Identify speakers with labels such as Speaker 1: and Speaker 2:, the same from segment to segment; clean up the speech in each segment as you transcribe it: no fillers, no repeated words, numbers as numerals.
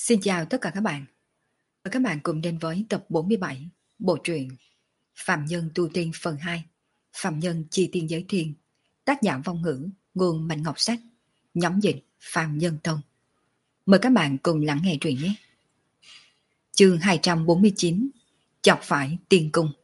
Speaker 1: Xin chào tất cả các bạn. Mời các bạn cùng đến với tập 47 bộ truyện Phạm Nhân Tu Tiên phần 2, Phạm Nhân Chi Tiên Giới Thiên, tác giả Vong Ngữ, nguồn Mạnh Ngọc Sách, nhóm dịch Phạm Nhân Tông. Mời các bạn cùng lắng nghe truyện nhé. Chương 249, chọc phải tiên cung.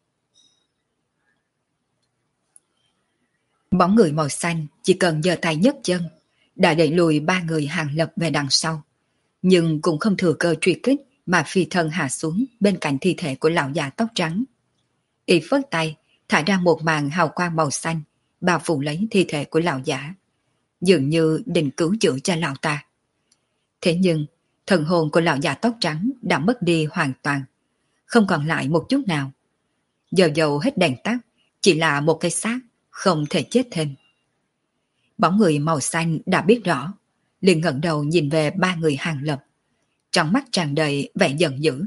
Speaker 1: Bóng người màu xanh chỉ cần giơ tay nhấc chân đã đẩy lùi ba người Hàng Lập về đằng sau, nhưng cũng không thừa cơ truy kích mà phi thân hạ xuống bên cạnh thi thể của lão già tóc trắng. Y phất tay thả ra một màn hào quang màu xanh bao phủ lấy thi thể của lão giả, dường như định cứu chữa cho lão ta. Thế nhưng thần hồn của lão già tóc trắng đã mất đi hoàn toàn, không còn lại một chút nào. Giờ dầu hết đèn tắt, chỉ là một cái xác không thể chết thêm. Bóng người màu xanh đã biết rõ, liền ngẩng đầu nhìn về ba người Hàng Lập, trong mắt tràn đầy vẻ giận dữ.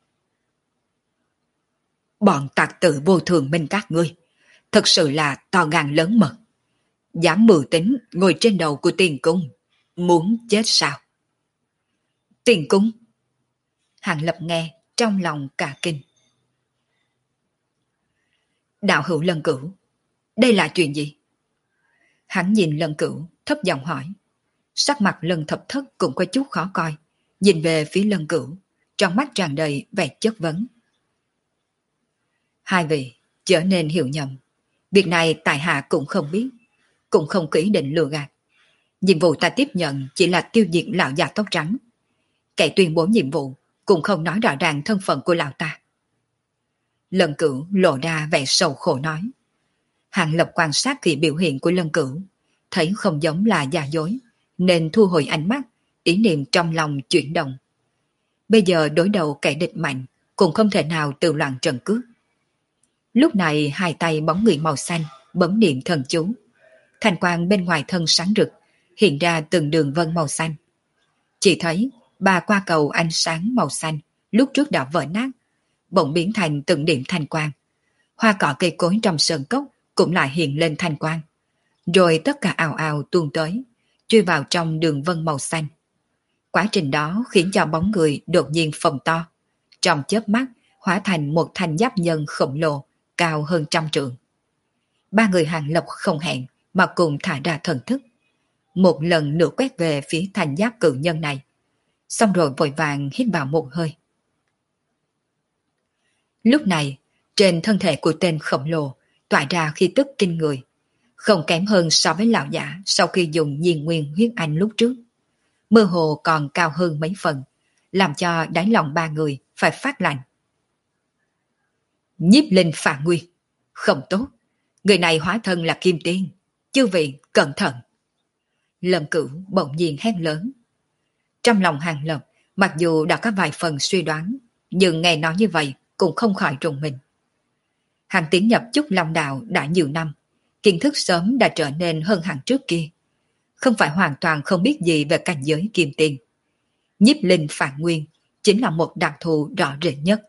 Speaker 1: Bọn tặc tử vô thường bên các ngươi, thật sự là to gan lớn mật. Dám mưu tính ngồi trên đầu của tiền cung, muốn chết sao? Tiền cung? Hàng Lập nghe, trong lòng cả kinh. Đạo hữu Lân Cửu, đây là chuyện gì? Hắn nhìn Lân Cửu, thấp giọng hỏi. Sắc mặt Lân Thập Thất cũng có chút khó coi, nhìn về phía Lân Cửu, trong mắt tràn đầy vẻ chất vấn. Hai vị trở nên hiểu nhầm. Việc này tại hạ cũng không biết, cũng không có ý định lừa gạt. Nhiệm vụ ta tiếp nhận chỉ là tiêu diệt lão già tóc trắng. Kẻ tuyên bố nhiệm vụ cũng không nói rõ ràng thân phận của lão ta. Lân Cửu lộ ra vẻ sầu khổ nói. Hàng Lập quan sát kỹ biểu hiện của Lân Cửu, thấy không giống là giả dối, nên thu hồi ánh mắt, ý niệm trong lòng chuyển động. Bây giờ đối đầu kẻ địch mạnh, cũng không thể nào tự loạn trận cước. Lúc này hai tay bóng người màu xanh bấm niệm thần chú. Thanh quang bên ngoài thân sáng rực, hiện ra từng đường vân màu xanh. Chỉ thấy ba qua cầu ánh sáng màu xanh lúc trước đã vỡ nát, bỗng biến thành từng điểm thanh quang. Hoa cỏ cây cối trong sơn cốc cũng lại hiện lên thanh quang. Rồi tất cả ào ào tuôn tới, chui vào trong đường vân màu xanh. Quá trình đó khiến cho bóng người đột nhiên phồng to, trong chớp mắt hóa thành một thanh giáp nhân khổng lồ, cao hơn 100 trượng. Ba người Hàng Lập không hẹn mà cùng thả ra thần thức, một lần nữa quét về phía thanh giáp cự nhân này, xong rồi vội vàng hít vào một hơi. Lúc này trên thân thể của tên khổng lồ tỏa ra khí tức kinh người, không kém hơn so với lão giả sau khi dùng nhiên nguyên huyết anh lúc trước, mơ hồ còn cao hơn mấy phần, làm cho đáy lòng ba người phải phát lạnh. Nhiếp linh phản nguyên, không tốt, người này hóa thân là Kim Tiên, chư vị cẩn thận. Lâm Cửu bỗng nhiên hét lớn. Trong lòng Hàng Lập mặc dù đã có vài phần suy đoán, nhưng nghe nói như vậy cũng không khỏi rùng mình. Hàng tiến nhập Chúc Long Đạo đã nhiều năm, kiến thức sớm đã trở nên hơn hẳn trước kia, không phải hoàn toàn không biết gì về cảnh giới Kim Tiên. Nhiếp linh phản nguyên chính là một đặc thù rõ rệt nhất.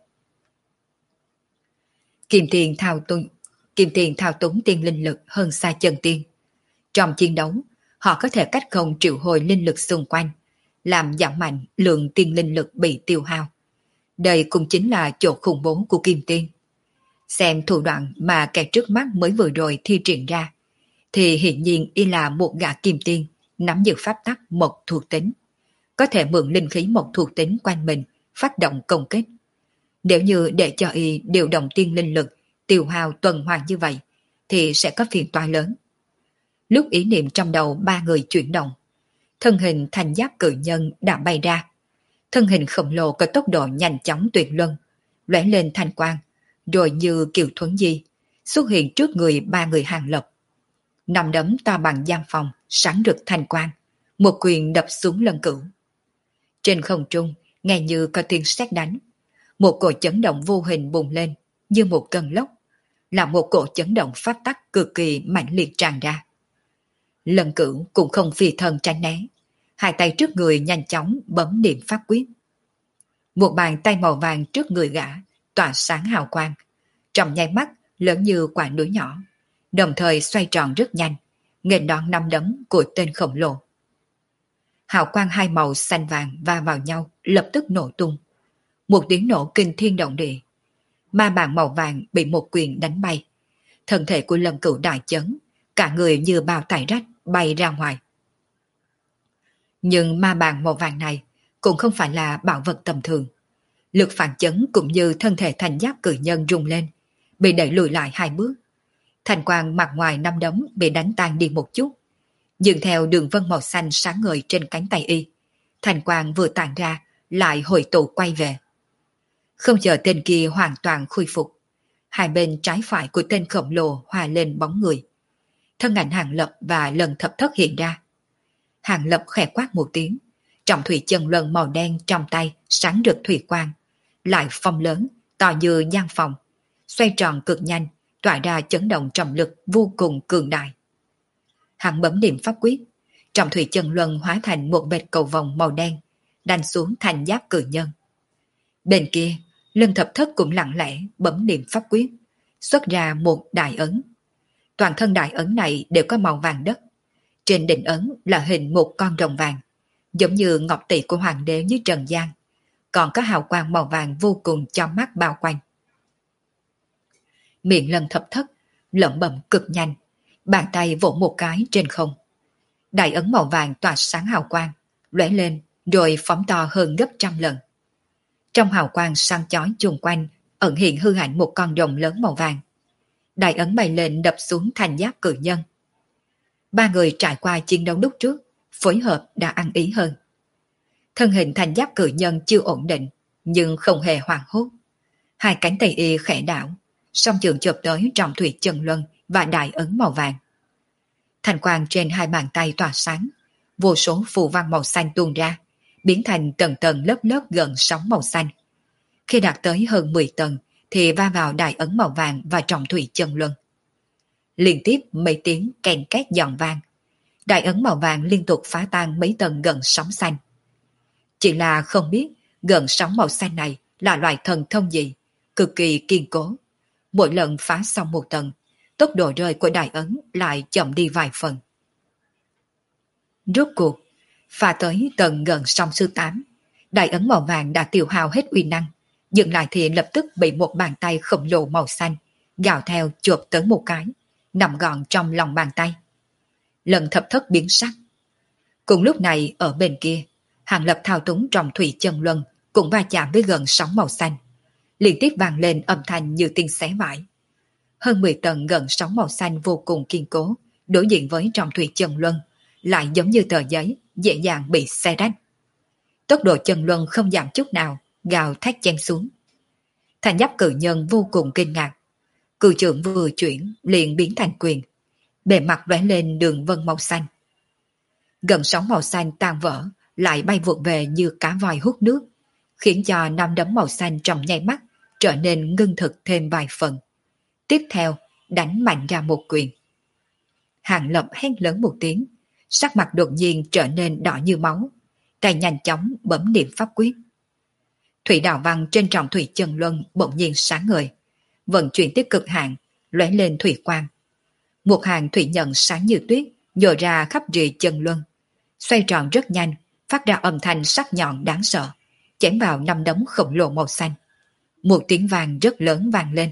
Speaker 1: Kim Tiền thao túng tiên linh lực hơn xa chân tiên. Trong chiến đấu, họ có thể cách không triệu hồi linh lực xung quanh, làm giảm mạnh lượng tiên linh lực bị tiêu hao. Đây cũng chính là chỗ khủng bố của Kim Tiên. Xem thủ đoạn mà kẻ trước mắt mới vừa rồi thi triển ra, thì hiển nhiên y là một gã Kim Tiên nắm giữ pháp tắc mộc thuộc tính, có thể mượn linh khí mộc thuộc tính quanh mình phát động công kích. Nếu như để cho y điều động tiên linh lực tiêu hao tuần hoàn như vậy, thì sẽ có phiền toái lớn. Lúc ý niệm trong đầu ba người chuyển động, thân hình thành giáp cự nhân đã bay ra. Thân hình khổng lồ có tốc độ nhanh chóng tuyệt luân, lóe lên thanh quang, rồi như kiều thuấn di xuất hiện trước người ba người Hàng Lập. Nằm đấm to bằng giam phòng, sáng rực thanh quang, một quyền đập xuống Lân Cửu. Trên không trung nghe như có tiếng sét đánh, một cỗ chấn động vô hình bùng lên như một cơn lốc, là một cỗ chấn động pháp tắc cực kỳ mãnh liệt tràn ra. Lân Cửu cũng không phi thân tránh né, hai tay trước người nhanh chóng bấm niệm pháp quyết. Một bàn tay màu vàng trước người gã tỏa sáng hào quang, trong nháy mắt lớn như quả núi nhỏ, đồng thời xoay tròn rất nhanh, nghênh đón năm đấm của tên khổng lồ. Hào quang hai màu xanh vàng va vào nhau, lập tức nổ tung. Một tiếng nổ kinh thiên động địa. Ma bàn màu vàng bị một quyền đánh bay. Thân thể của Lâm Cửu đại chấn, cả người như bao tải rách bay ra ngoài. Nhưng ma bàn màu vàng này cũng không phải là bảo vật tầm thường. Lực phản chấn cũng như thân thể thành giáp cử nhân rung lên, bị đẩy lùi lại 2 bước. Thành quang mặt ngoài 5 đấm bị đánh tan đi một chút, dừng theo đường vân màu xanh sáng ngời trên cánh tay y. Thành quang vừa tàn ra, lại hồi tụ quay về. Không chờ tên kia hoàn toàn khôi phục, hai bên trái phải của tên khổng lồ hòa lên bóng người. Thân ảnh Hàng Lập và Lần Thập Thất hiện ra. Hàng Lập khẽ quát một tiếng, trọng thủy chân luân màu đen trong tay sáng rực thủy quang, lại phong lớn, to như gian phòng, xoay tròn cực nhanh, tỏa ra chấn động trọng lực vô cùng cường đại. Hắn bấm điểm pháp quyết, trọng thủy chân luân hóa thành một vệt cầu vồng màu đen, đánh xuống thành giáp cử nhân. Bên kia, Lân Thập Thất cũng lặng lẽ bấm điểm pháp quyết, xuất ra một đại ấn. Toàn thân đại ấn này đều có màu vàng đất. Trên đỉnh ấn là hình một con rồng vàng, giống như ngọc tỷ của hoàng đế dưới trần gian, còn có hào quang màu vàng vô cùng cho mắt bao quanh. Miệng Lân Thập Thất lẩm bẩm cực nhanh, bàn tay vỗ một cái trên không. Đại ấn màu vàng tỏa sáng hào quang, lóe lên rồi phóng to hơn gấp trăm lần. Trong hào quang sáng chói chung quanh ẩn hiện hư ảnh một con rồng lớn màu vàng. Đại ấn bay lên đập xuống thành giáp cử nhân. 3 người trải qua chiến đấu lúc trước, phối hợp đã ăn ý hơn. Thân hình thành giáp cử nhân chưa ổn định, nhưng không hề hoảng hốt. Hai cánh tay y khẽ đảo, song trường chộp tới trọng thủy chân luân và đại ấn màu vàng. Thành quang trên hai bàn tay tỏa sáng, vô số phù văn màu xanh tuôn ra, biến thành tầng tầng lớp lớp gần sóng màu xanh. Khi đạt tới hơn 10 tầng thì va vào đại ấn màu vàng và trọng thủy chân luân. Liên tiếp mấy tiếng kèn két giòn vang, đại ấn màu vàng liên tục phá tan mấy tầng gần sóng xanh. Chỉ là không biết gần sóng màu xanh này là loại thần thông gì, cực kỳ kiên cố. Mỗi lần phá xong một tầng, tốc độ rơi của đại ấn lại chậm đi vài phần. Rốt cuộc, phá tới tầng gần sóng thứ 8, đại ấn màu vàng đã tiêu hao hết uy năng, dừng lại thì lập tức bị một bàn tay khổng lồ màu xanh gào theo chộp tới một cái, nằm gọn trong lòng bàn tay. Lần Thập Thất biến sắc. Cùng lúc này ở bên kia, Hàng Lập thao túng trọng thủy chân luân cũng va chạm với gần sóng màu xanh, liên tiếp vang lên âm thanh như tiếng xé vải. Hơn 10 tầng gần sóng màu xanh vô cùng kiên cố, đối diện với trọng thủy chân luân, lại giống như tờ giấy dễ dàng bị xé rách. Tốc độ chân luân không giảm chút nào, gào thét chen xuống. Thành giáp cử nhân vô cùng kinh ngạc. Cự trưởng vừa chuyển liền biến thành quyền, bề mặt lóe lên đường vân màu xanh. Gần sóng màu xanh tan vỡ, lại bay vụt về như cá voi hút nước, khiến cho 5 đấm màu xanh trong nháy mắt trở nên ngưng thực thêm vài phần. Tiếp theo, đánh mạnh ra một quyền. Hàng Lập hét lớn một tiếng, sắc mặt đột nhiên trở nên đỏ như máu, tay nhanh chóng bấm niệm pháp quyết. Thủy đạo văn trên trọng thủy chân luân bỗng nhiên sáng ngời, vận chuyển tới cực hạn, lóe lên thủy quang. Một hàng thủy nhận sáng như tuyết nhồi ra khắp rìa chân luân, xoay tròn rất nhanh, phát ra âm thanh sắc nhọn đáng sợ, chém vào 5 đống khổng lồ màu xanh. Một tiếng vang rất lớn vang lên.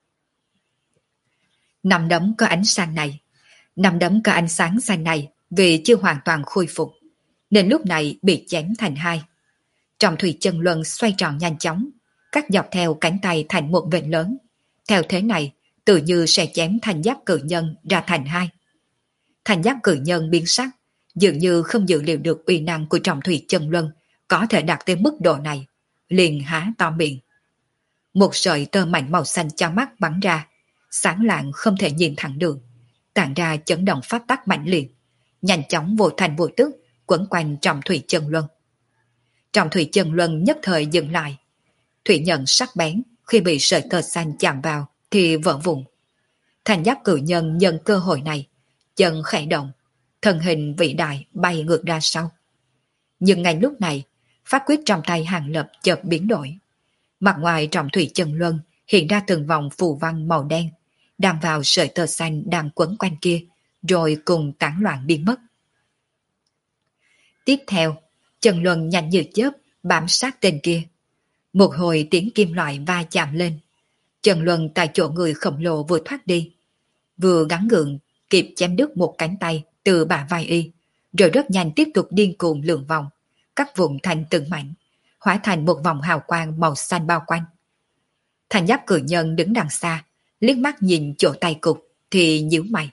Speaker 1: 5 đấm có ánh sáng này, 5 đấm có ánh sáng xanh này vì chưa hoàn toàn khôi phục, nên lúc này bị chém thành hai. Trọng thủy chân luân xoay tròn nhanh chóng, cắt dọc theo cánh tay thành một vệt lớn. Theo thế này, tự như sẽ chém thành giáp cử nhân ra thành hai. Thành giáp cử nhân biến sắc, dường như không dự liệu được uy năng của trọng thủy chân luân có thể đạt tới mức độ này, liền há to miệng. Một sợi tơ mảnh màu xanh cho mắt bắn ra, sáng lạng không thể nhìn thẳng được, tản ra chấn động phát tắc mạnh liệt, nhanh chóng vô thành vô tức quấn quanh trọng thủy chân luân. Trọng thủy chân luân nhất thời dừng lại, thủy nhận sắc bén khi bị sợi tơ xanh chạm vào thì vỡ vụn. Thành giáp cử nhân nhân cơ hội này, chân khẽ động, thân hình vĩ đại bay ngược ra sau. Nhưng ngay lúc này, pháp quyết trong tay Hàng Lập chợt biến đổi. Mặt ngoài trọng thủy chân luân hiện ra từng vòng phù văn màu đen, đang vào sợi tơ xanh đang quấn quanh kia, rồi cùng tán loạn biến mất. Tiếp theo, Trần Luân nhanh như chớp bám sát tên kia. Một hồi tiếng kim loại va chạm lên. Trần Luân tại chỗ người khổng lồ vừa thoát đi, vừa gắng gượng kịp chém đứt một cánh tay từ bả vai y, rồi rất nhanh tiếp tục điên cuồng lượn vòng, cắt vụn thành từng mảnh, hóa thành một vòng hào quang màu xanh bao quanh. Thành giáp cử nhân đứng đằng xa, liếc mắt nhìn chỗ tay cục thì nhíu mày.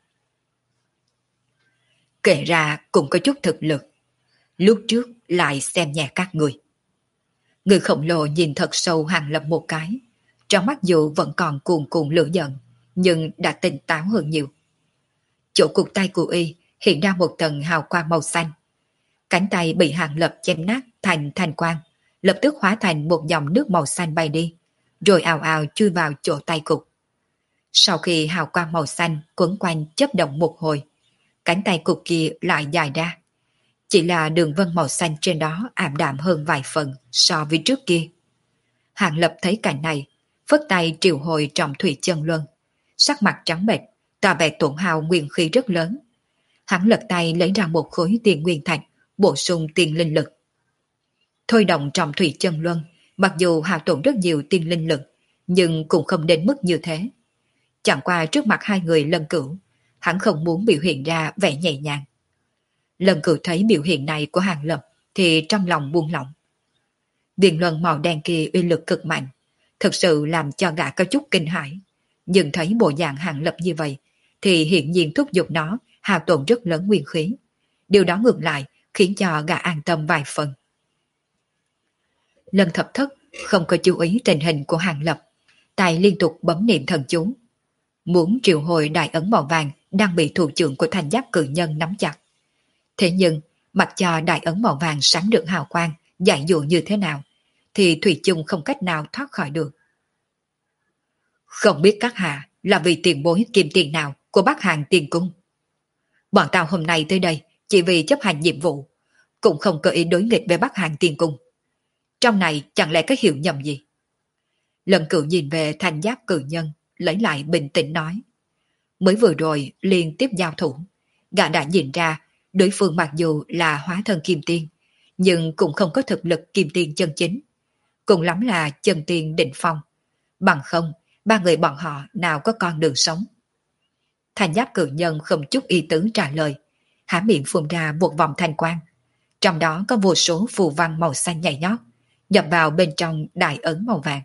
Speaker 1: Kể ra cũng có chút thực lực, lúc trước lại xem nhẹ các người. Người khổng lồ nhìn thật sâu Hàng Lập một cái, trong mắt dù vẫn còn cuồn cuộn lửa giận, nhưng đã tỉnh táo hơn nhiều. Chỗ cụt tay của y hiện ra một tầng hào quang màu xanh. Cánh tay bị Hàng Lập chém nát thành thanh quang, lập tức hóa thành một dòng nước màu xanh bay đi, rồi ào ào chui vào chỗ tay cục. Sau khi hào quang màu xanh quấn quanh chớp động một hồi, cánh tay cục kia lại dài ra. Chỉ là đường vân màu xanh trên đó ảm đạm hơn vài phần so với trước kia. Hàng Lập thấy cảnh này, phất tay triệu hồi trọng thủy chân luân, sắc mặt trắng bệch, tỏ vẻ tổn hao nguyên khí rất lớn. Hắn lật tay lấy ra một khối tiền nguyên thạch, bổ sung tiền linh lực. Thôi động trọng thủy chân luân, mặc dù hao tổn rất nhiều tiền linh lực, nhưng cũng không đến mức như thế. Chẳng qua trước mặt hai người Lân Cửu, hắn không muốn biểu hiện ra vẻ nhẹ nhàng. Lân Cửu thấy biểu hiện này của Hàng Lập thì trong lòng buông lỏng. Viên luân màu đen kia uy lực cực mạnh, thực sự làm cho gã có chút kinh hãi. Nhưng thấy bộ dạng Hàng Lập như vậy, thì hiển nhiên thúc giục nó hao tổn rất lớn nguyên khí. Điều đó ngược lại khiến cho gã an tâm vài phần. Lân Thập Thất không có chú ý tình hình của Hàng Lập, tay liên tục bấm niệm thần chú, muốn triệu hồi đại ấn màu vàng đang bị thủ trưởng của thành giáp cự nhân nắm chặt. Thế nhưng, mặc cho đại ấn màu vàng sáng được hào quang, giải dụ như thế nào, thì Thủy chung không cách nào thoát khỏi được. Không biết các hạ là vì tiền bối kim tiền nào của Bắc Hàng Tiền Cung. Bọn tao hôm nay tới đây chỉ vì chấp hành nhiệm vụ, cũng không có ý đối nghịch với Bắc Hàng Tiền Cung. Trong này chẳng lẽ có hiểu nhầm gì? Lần Cửu nhìn về thành giáp cử nhân, lấy lại bình tĩnh nói. Mới vừa rồi liên tiếp giao thủ, gã đã nhìn ra đối phương mặc dù là hóa thân kim tiên, nhưng cũng không có thực lực kim tiên chân chính. Cùng lắm là chân tiên định phong. Bằng không, ba người bọn họ nào có con đường sống. Thành giáp cử nhân không chút ý tứ trả lời, há miệng phun ra một vòng thanh quang. Trong đó có vô số phù văn màu xanh nhảy nhót, nhập vào bên trong đại ấn màu vàng.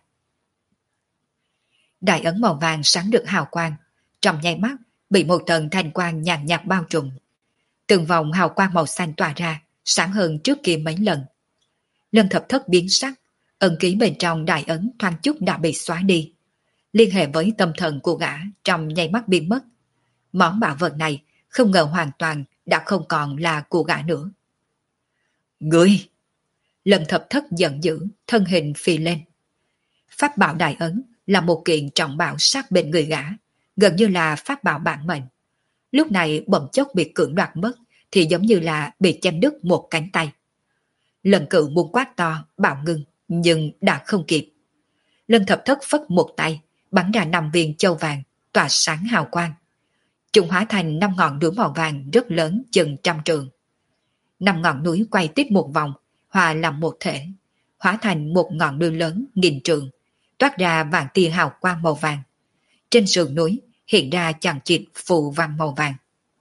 Speaker 1: Đại ấn màu vàng sáng được hào quang, trong nháy mắt bị một tầng thanh quang nhàn nhạt bao trùm. Từng vòng hào quang màu xanh tỏa ra, sáng hơn trước kia mấy lần. Lân Thập Thất biến sắc, ấn ký bên trong đại ấn thoáng chút đã bị xóa đi. Liên hệ với tâm thần của gã trong nháy mắt biến mất. Món bảo vật này không ngờ hoàn toàn đã không còn là của gã nữa. Ngươi! Lân Thập Thất giận dữ, thân hình phi lên. Pháp bảo đại ấn là một kiện trọng bảo sát bên người gã, gần như là pháp bảo bản mệnh. Lúc này bỗng chốc bị cưỡng đoạt mất thì giống như là bị chém đứt một cánh tay. Lần Cửu muốn quát to, bạo ngưng, nhưng đã không kịp. Lân Thập Thất phất một tay, bắn ra 5 viên châu vàng, tỏa sáng hào quang. Chúng hóa thành 5 ngọn núi màu vàng rất lớn chừng 100 trượng. 5 ngọn núi quay tiếp một vòng, hòa làm một thể, hóa thành một ngọn núi lớn nghìn trượng, toát ra vàng tia hào quang màu vàng. Trên sườn núi hiện ra chằng chịt phù văn màu vàng.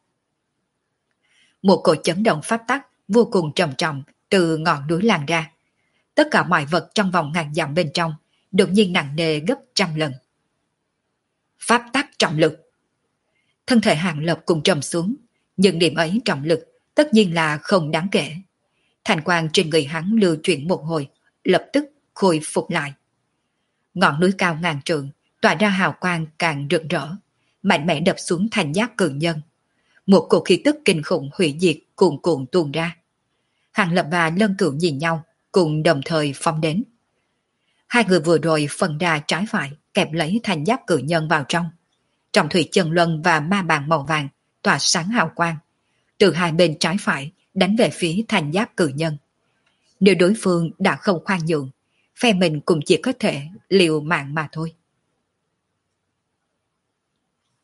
Speaker 1: Một cỗ chấn động pháp tắc vô cùng trầm trọng từ ngọn núi lan ra. Tất cả mọi vật trong vòng ngàn dặm bên trong đột nhiên nặng nề gấp 100 lần. Pháp tắc trọng lực. Thân thể Hàng Lập cùng trầm xuống, nhưng điểm ấy trọng lực tất nhiên là không đáng kể. Thành quang trên người hắn lưu chuyển một hồi, lập tức khôi phục lại. Ngọn núi cao ngàn trượng tỏa ra hào quang càng rực rỡ, mạnh mẽ đập xuống thành giáp cự nhân. Một cổ khí tức kinh khủng hủy diệt cuồn cuộn tuôn ra. Hàng Lập và Lân Cửu nhìn nhau, cùng đồng thời phóng đến. Hai người vừa rồi phân ra trái phải, kẹp lấy thành giáp cự nhân vào trong. Trọng thủy chân luân và ma bàn màu vàng tỏa sáng hào quang, từ hai bên trái phải đánh về phía thành giáp cự nhân. Nếu đối phương đã không khoan nhượng, phe mình cũng chỉ có thể liều mạng mà thôi.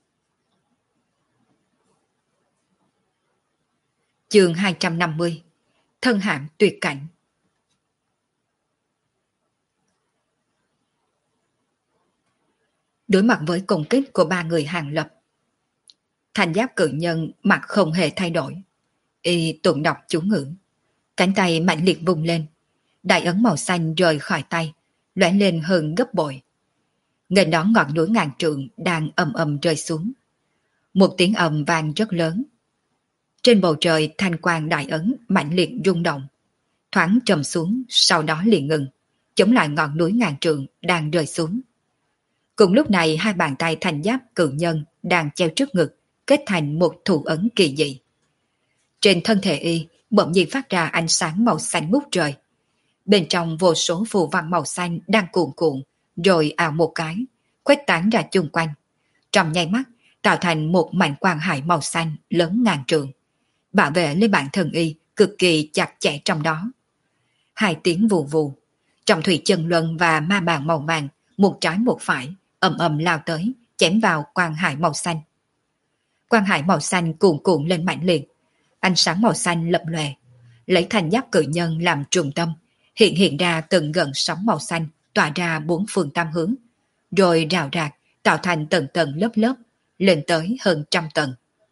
Speaker 1: Chương 250. thân hãm tuyệt cảnh. Đối mặt với công kích của ba người Hàng Lập, Thành Giáp cự nhân mặt không hề thay đổi. Y tụng đọc chú ngữ, cánh tay mạnh liệt vung lên, đại ấn màu xanh rời khỏi tay, lóe lên hơn gấp bội. Nghênh đón ngọn núi ngàn trượng đang ầm ầm rơi xuống. Một tiếng ầm vang rất lớn. Trên bầu trời thanh quang đại ấn mạnh liệt rung động, thoáng trầm xuống, sau đó liền ngừng, chống lại ngọn núi ngàn trượng đang rơi xuống. Cùng lúc này hai bàn tay Thành Giáp cự nhân đang treo trước ngực, kết thành một thủ ấn kỳ dị. Trên thân thể y bỗng nhiên phát ra ánh sáng màu xanh ngút trời. Bên trong vô số phù văn màu xanh đang cuộn cuộn, rồi ào một cái, khuếch tán ra chung quanh. Trong nháy mắt, tạo thành một mảnh quang hải màu xanh lớn ngàn trượng, bảo vệ lấy bản thân y cực kỳ chặt chẽ trong đó. Hai tiếng vù vù, Trọng Thủy Chân Luân và ma bàn màu vàng, một trái một phải, ầm ầm lao tới, chém vào quang hải màu xanh. Quang hải màu xanh cuồn cuộn lên mạnh liệt, ánh sáng màu xanh lập lòe, lấy Thành Giáp cự nhân làm trung tâm, hiện ra từng gợn sóng màu xanh tỏa ra bốn phương tam hướng, rồi rào rạc tạo thành tầng tầng lớp lớp, lên tới hơn 100 tầng.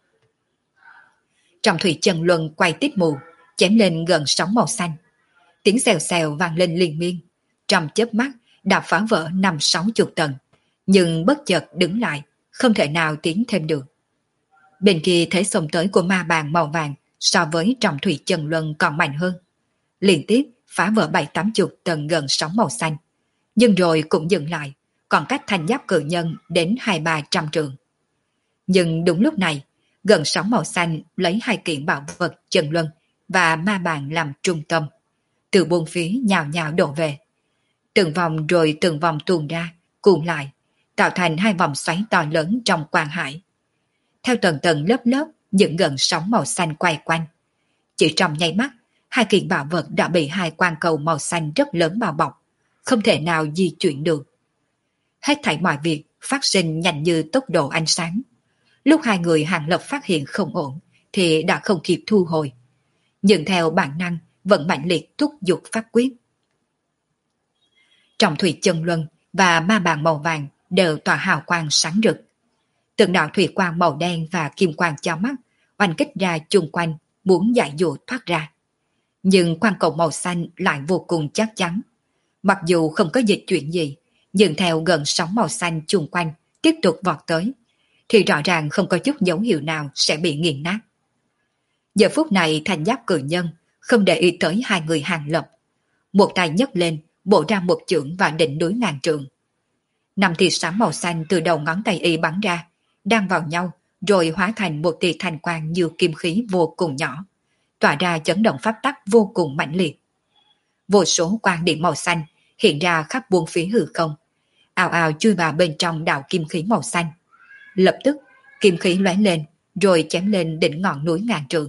Speaker 1: Trọng Thủy Chân Luân quay tít mù, chém lên gần sóng màu xanh. Tiếng xèo xèo vang lên liên miên, trong chớp mắt đã phá vỡ 50-60 tầng, nhưng bất chợt đứng lại, không thể nào tiến thêm được. Bên kia thế xông tới của ma bàn màu vàng so với Trọng Thủy Chân Luân còn mạnh hơn, liên tiếp phá vỡ 70-80 tầng gần sóng màu xanh, nhưng rồi cũng dừng lại, còn cách Thành Giáp cự nhân đến 200-300 trượng. Nhưng đúng lúc này, gần sóng màu xanh lấy hai kiện bảo vật Chân Luân và ma bàn làm trung tâm, từ bốn phía nhào nhào đổ về, từng vòng rồi từng vòng tuôn ra, cuộn lại, tạo thành hai vòng xoáy to lớn trong quang hải. Theo tầng tầng lớp lớp những gần sóng màu xanh quay quanh, chỉ trong nháy mắt, hai kiện bảo vật đã bị hai quang cầu màu xanh rất lớn bao bọc, không thể nào di chuyển được. Hết thảy mọi việc phát sinh nhanh như tốc độ ánh sáng. Lúc hai người Hàng Lập phát hiện không ổn thì đã không kịp thu hồi, nhưng theo bản năng vẫn mạnh liệt thúc giục phát quyết. Trọng Thủy Chân Luân và ma bàn màu vàng đều tỏa hào quang sáng rực. Từng đạo thủy quang màu đen và kim quang chói mắt oanh kích ra chung quanh, muốn giải dụ thoát ra. Nhưng quang cầu màu xanh lại vô cùng chắc chắn. Mặc dù không có dịch chuyển gì, nhưng theo gần sóng màu xanh chung quanh tiếp tục vọt tới, thì rõ ràng không có chút dấu hiệu nào sẽ bị nghiền nát. Giờ phút này Thành Giáp cự nhân không để ý tới hai người Hàng Lập. Một tay nhấc lên, bổ ra một chưởng vào đỉnh núi ngàn trượng. Năm tia sáng màu xanh từ đầu ngón tay y bắn ra, đang vào nhau, rồi hóa thành một tia thanh quang như kim khí vô cùng nhỏ, tỏa ra chấn động pháp tắc vô cùng mãnh liệt. Vô số quang điện màu xanh hiện ra khắp buông phía hư không, ào ào chui vào bên trong đạo kim khí màu xanh. Lập tức, kim khí lóe lên, rồi chém lên đỉnh ngọn núi ngàn trượng.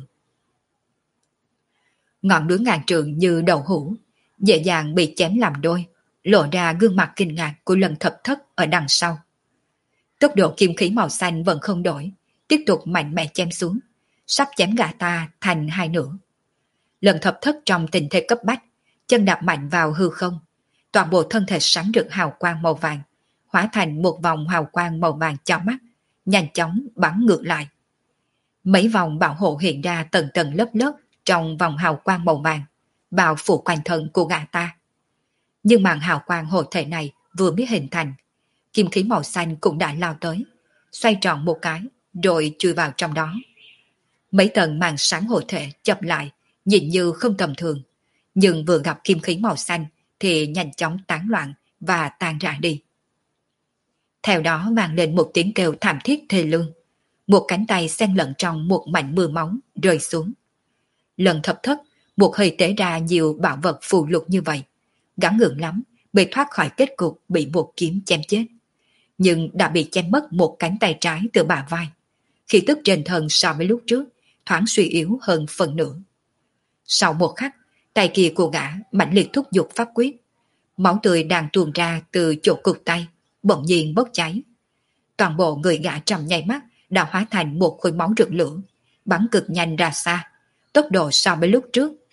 Speaker 1: Ngọn núi ngàn trượng như đậu hũ, dễ dàng bị chém làm đôi, lộ ra gương mặt kinh ngạc của Lần Thập Thất ở đằng sau. Tốc độ kim khí màu xanh vẫn không đổi, tiếp tục mạnh mẽ chém xuống, sắp chém gã ta thành hai nửa. Lần Thập Thất trong tình thế cấp bách, chân đạp mạnh vào hư không, toàn bộ thân thể sáng rực hào quang màu vàng, hóa thành một vòng hào quang màu vàng chói mắt, nhanh chóng bắn ngược lại. Mấy vòng bảo hộ hiện ra tầng tầng lớp lớp trong vòng hào quang màu vàng, bao phủ quanh thân của gã ta. Nhưng màn hào quang hộ thể này vừa mới hình thành, kim khí màu xanh cũng đã lao tới, xoay tròn một cái, rồi chui vào trong đó. Mấy tầng màn sáng hộ thể chập lại, nhìn như không tầm thường, nhưng vừa gặp kim khí màu xanh thì nhanh chóng tán loạn và tan rã đi. Theo đó vang lên một tiếng kêu thảm thiết thê lương, một cánh tay xen lẫn trong một mảnh mưa máu rơi xuống. Lần Thập Thất buộc hơi tế ra nhiều bảo vật phù lục như vậy, gắng gượng lắm mới thoát khỏi kết cục bị một kiếm chém chết, nhưng đã bị chém mất một cánh tay trái từ bả vai, khí tức trên thân so với lúc trước thoáng suy yếu hơn phần nửa. Sau một khắc, tay kia của gã mãnh liệt thúc giục pháp quyết, máu tươi đang tuôn ra từ chỗ cực tay bỗng nhiên bốc cháy. Toàn bộ người gã trong nháy mắt đã hóa thành một khối máu rực lửa, bắn cực nhanh ra xa, tốc độ so với lúc trước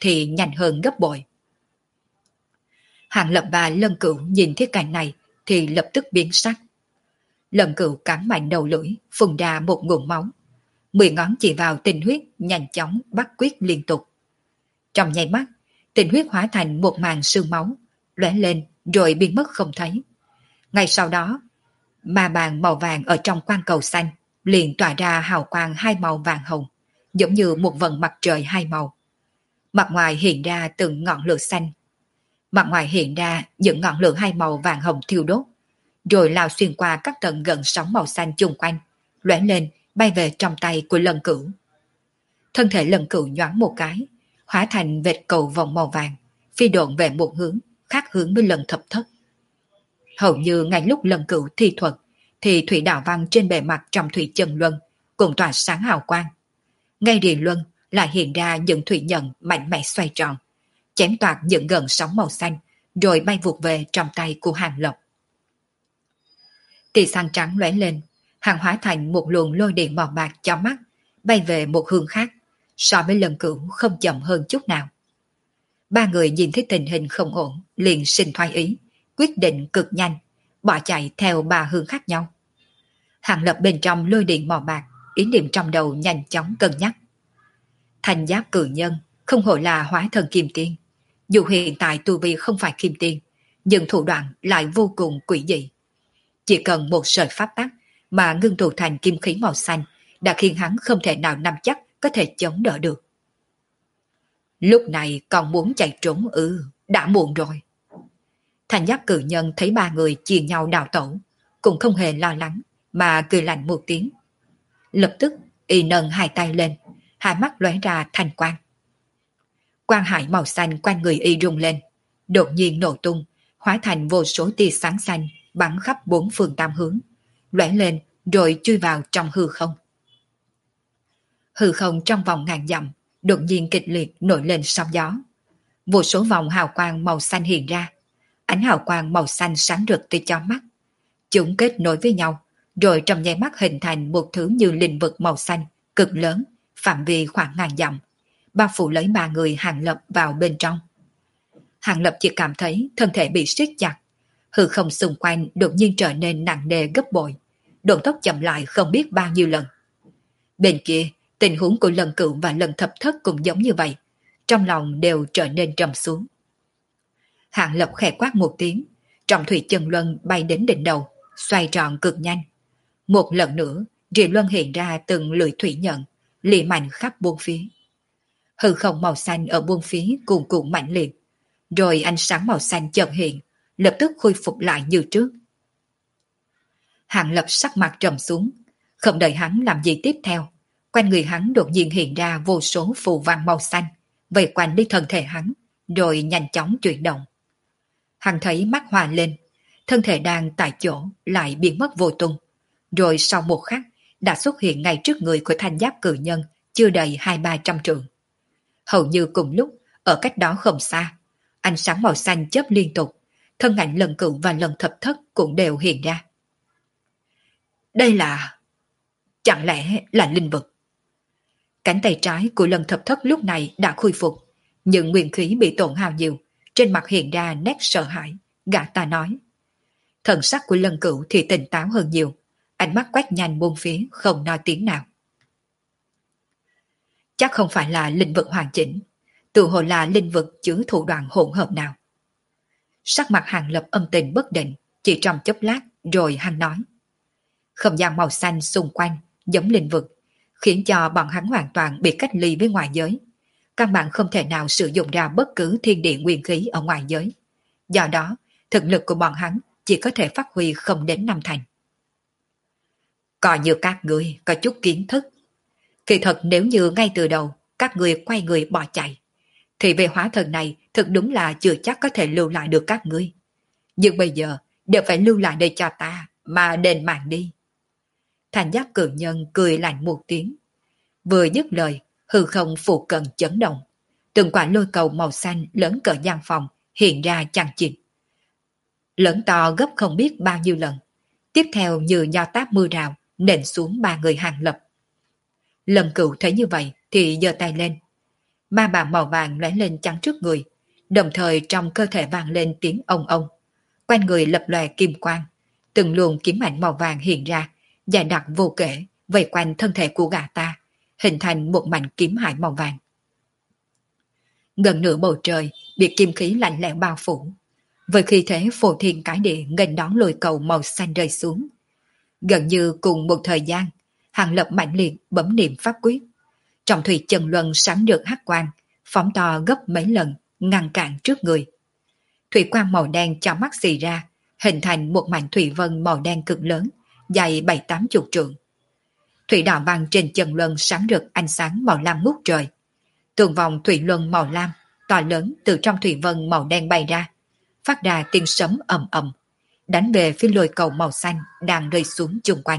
Speaker 1: thì nhanh hơn gấp bội. Hàng Lập và Lân Cửu nhìn thấy cảnh này thì lập tức biến sắc. Lân Cửu cắn mạnh đầu lưỡi, phun ra một nguồn máu. 10 ngón chỉ vào tinh huyết nhanh chóng bắt quyết liên tục. Trong nháy mắt, tinh huyết hóa thành một màn sương máu, lóe lên rồi biến mất không thấy. Ngay sau đó, ma bàn màu vàng ở trong quang cầu xanh liền tỏa ra hào quang hai màu vàng hồng, giống như một vầng mặt trời hai màu. Mặt ngoài hiện ra từng ngọn lửa xanh. Mặt ngoài hiện ra những ngọn lửa hai màu vàng hồng thiêu đốt, rồi lao xuyên qua các tầng gần sóng màu xanh chung quanh, lóe lên bay về trong tay của Lân Cửu. Thân thể Lân Cửu nhoáng một cái, hóa thành vệt cầu vòng màu vàng, phi độn về một hướng, khác hướng với Lân Thập Thất. Hầu như ngay lúc Lân Cửu thi thuật, thì thủy đạo văn trên bề mặt trong thủy chân luân cũng tỏa sáng hào quang. Ngay rìa luân lại hiện ra những thủy nhận mạnh mẽ xoay tròn, chém toạc những gần sóng màu xanh, rồi bay vụt về trong tay của Hàng Lập. Tia sáng trắng lóe lên, hàng hóa thành một luồng lôi điện màu bạc chói mắt, bay về một hướng khác, so với Lân Cửu không chậm hơn chút nào. Ba người nhìn thấy tình hình không ổn, liền sinh thoái ý, quyết định cực nhanh, bỏ chạy theo ba hướng khác nhau. Hàng Lập bên trong lôi điện màu bạc, ý niệm trong đầu nhanh chóng cân nhắc. Thành giáp cử nhân, không hổ là hóa thần kim tiên. Dù hiện tại tu vi không phải kim tiên, nhưng thủ đoạn lại vô cùng quỷ dị. Chỉ cần một sợi pháp tắc mà ngưng tụ thành kim khí màu xanh đã khiến hắn không thể nào nắm chắc có thể chống đỡ được. Lúc này còn muốn chạy trốn đã muộn rồi. Thành giáp cử nhân thấy ba người chia nhau đào tẩu, cũng không hề lo lắng mà cười lạnh một tiếng. Lập tức y nâng hai tay lên, hai mắt lóe ra thanh quang. Quang hải màu xanh quanh người y rung lên, đột nhiên nổ tung, hóa thành vô số tia sáng xanh bắn khắp bốn phương tám hướng, lóe lên rồi chui vào trong hư không. Hư không trong vòng ngàn dặm đột nhiên kịch liệt nổi lên sóng gió. Vô số vòng hào quang màu xanh hiện ra, ánh hào quang màu xanh sáng rực tới chói mắt. Chúng kết nối với nhau, rồi trong nháy mắt hình thành một thứ như lĩnh vực màu xanh cực lớn, phạm vi khoảng ngàn dặm, bao phủ lấy ba người Hàng Lập vào bên trong. Hàng Lập chỉ cảm thấy thân thể bị siết chặt, hư không xung quanh đột nhiên trở nên nặng nề gấp bội, độ tốc chậm lại không biết bao nhiêu lần. Bên kia, tình huống của Lân Cửu và Lân Thập Thất cũng giống như vậy, trong lòng đều trở nên trầm xuống. Hàng Lập khẽ quát một tiếng, trọng thủy chân luân bay đến đỉnh đầu, xoay tròn cực nhanh. Một lần nữa, rìa luân hiện ra từng lưỡi thủy nhận, lì mạnh khắp buôn phía. Hư không màu xanh ở buôn phía cuồn cuộn mạnh liệt, rồi ánh sáng màu xanh chợt hiện, lập tức khôi phục lại như trước. Hàng Lập sắc mặt trầm xuống, không đợi hắn làm gì tiếp theo, quanh người hắn đột nhiên hiện ra vô số phù văn màu xanh, vây quanh đi thân thể hắn, rồi nhanh chóng chuyển động. Hắn thấy mắt hòa lên, thân thể đang tại chỗ lại biến mất vô tung, rồi sau một khắc đã xuất hiện ngay trước người của thanh giáp cử nhân chưa đầy 200-300 trượng. Hầu như cùng lúc, ở cách đó không xa, ánh sáng màu xanh chớp liên tục, thân ảnh Lân Cửu và Lân Thập Thất cũng đều hiện ra. Đây là... chẳng lẽ là linh vực? Cánh tay trái của Lân Thập Thất lúc này đã khôi phục, nhưng nguyên khí bị tổn hao nhiều, trên mặt hiện ra nét sợ hãi, gã ta nói. Thần sắc của Lân Cửu thì tỉnh táo hơn nhiều, ánh mắt quét nhanh bốn phía không nói tiếng nào. Chắc không phải là linh vực hoàn chỉnh, tự hồ là linh vực chứa thủ đoạn hỗn hợp nào. Sắc mặt Hàng Lập âm tình bất định, chỉ trong chốc lát rồi hắn nói. Không gian màu xanh xung quanh giống linh vực, khiến cho bọn hắn hoàn toàn bị cách ly với ngoài giới. Căn bản không thể nào sử dụng ra bất cứ thiên địa nguyên khí ở ngoài giới. Do đó, thực lực của bọn hắn chỉ có thể phát huy không đến năm thành. Coi như các ngươi có chút kiến thức. Kỳ thật nếu như ngay từ đầu các ngươi quay người bỏ chạy, thì về hóa thần này thực đúng là chưa chắc có thể lưu lại được các ngươi. Nhưng bây giờ đều phải lưu lại đây cho ta mà đền mạng đi. Thành giáp cử nhân cười lạnh một tiếng. Vừa dứt lời, hư không phụ cận chấn động. Từng quả lôi cầu màu xanh lớn cỡ gian phòng hiện ra chằng chịt. Lớn to gấp không biết bao nhiêu lần. Tiếp theo như nho táp mưa rào nện xuống ba người Hàng Lập. Lâm Cửu thấy như vậy thì giơ tay lên. ma bào màu vàng lóe lên chắn trước người, đồng thời trong cơ thể vang lên tiếng ông ông. Quanh người lập lòe kim quang, từng luồng kiếm ảnh màu vàng hiện ra, dài đặc vô kể, vây quanh thân thể của gã ta, hình thành một mảnh kiếm hải màu vàng. Gần nửa bầu trời bị kim khí lạnh lẽo bao phủ, với khí thế phô thiên cái địa nghênh đón lôi cầu màu xanh rơi xuống. Gần như cùng một thời gian, Hàng Lập mạnh liệt bấm niệm pháp quyết. Trong thủy chân luân sáng được hắc quang, phóng to gấp mấy lần, ngăn cản trước người. Thủy quang màu đen cho mắt xì ra, hình thành một mảnh thủy vân màu đen cực lớn, dài 7-80 trượng. Thủy đạo văn trên chân luân sáng rực ánh sáng màu lam ngút trời. Tường vòng thủy luân màu lam, to lớn từ trong thủy vân màu đen bay ra, phát ra tiếng sấm ầm ầm, đánh về phía lôi cầu màu xanh đang rơi xuống chung quanh.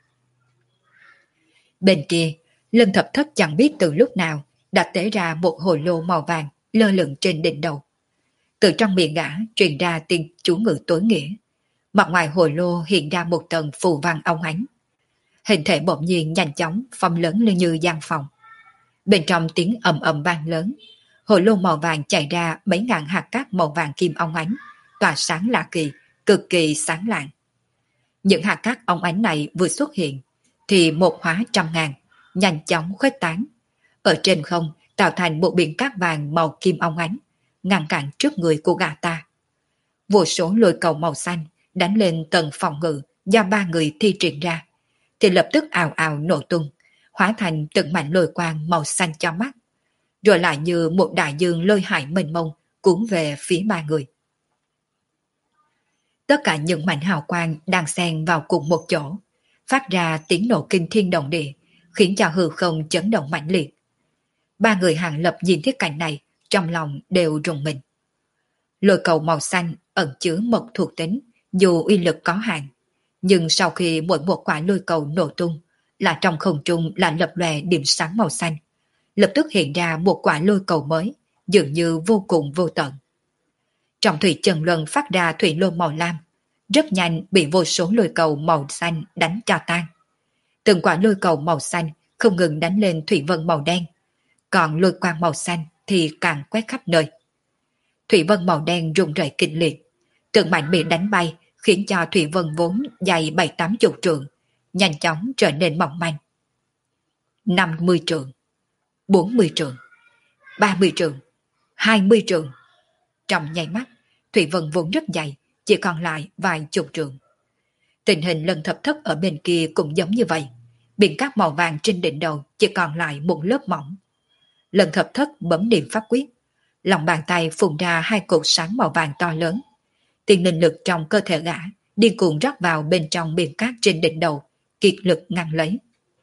Speaker 1: Bên kia, Lân Thập Thất chẳng biết từ lúc nào đã tế ra một hồ lô màu vàng lơ lửng trên đỉnh đầu. Từ trong miệng gã truyền ra tiếng chú ngữ tối nghĩa. Mặt ngoài hồ lô hiện ra một tầng phù văn óng ánh. Hình thể bỗng nhiên nhanh chóng phóng lớn lên như gian phòng. Bên trong tiếng ầm ầm vang lớn, hồ lô màu vàng chảy ra mấy ngàn hạt cát màu vàng kim óng ánh, tỏa sáng lạ kỳ, cực kỳ sáng lạng. Những hạt cát óng ánh này vừa xuất hiện, thì một hóa trăm ngàn, nhanh chóng khuếch tán. Ở trên không tạo thành một biển cát vàng màu kim óng ánh, ngăn cản trước người của gã ta. Vô số lôi cầu màu xanh đánh lên tầng phòng ngự do ba người thi triển ra, thì lập tức ào ào nổ tung, hóa thành từng mảnh lôi quang màu xanh cho mắt, rồi lại như một đại dương lôi hải mênh mông cuốn về phía ba người. Tất cả những mảnh hào quang đang xen vào cùng một chỗ, phát ra tiếng nổ kinh thiên động địa, khiến cho hư không chấn động mãnh liệt. Ba người Hàng Lập nhìn thấy cảnh này, trong lòng đều rùng mình. Lôi cầu màu xanh ẩn chứa mộc thuộc tính, dù uy lực có hạn, nhưng sau khi mỗi một quả lôi cầu nổ tung, là trong không trung là lập lòe điểm sáng màu xanh, lập tức hiện ra một quả lôi cầu mới, dường như vô cùng vô tận. Trong thủy trần luân phát ra thủy lôi màu lam, rất nhanh bị vô số lôi cầu màu xanh đánh cho tan. Từng quả lôi cầu màu xanh không ngừng đánh lên thủy vân màu đen, còn lôi quang màu xanh thì càng quét khắp nơi. Thủy vân màu đen rung rẩy kịch liệt, từng mảnh bị đánh bay, khiến cho thủy vân vốn dày 7-80 trượng, nhanh chóng trở nên mỏng manh. 50 trượng, 40 trượng, 30 trượng, 20 trượng. Trong nháy mắt, thủy vân vốn rất dày, chỉ còn lại vài chục trượng. Tình hình Lân Thập Thất ở bên kia cũng giống như vậy. Biển cát màu vàng trên đỉnh đầu chỉ còn lại một lớp mỏng. Lân Thập Thất bấm niệm pháp quyết, lòng bàn tay phun ra hai cột sáng màu vàng to lớn. Tiền linh lực trong cơ thể gã điên cuồng rót vào bên trong biển cát trên đỉnh đầu, kiệt lực ngăn lấy.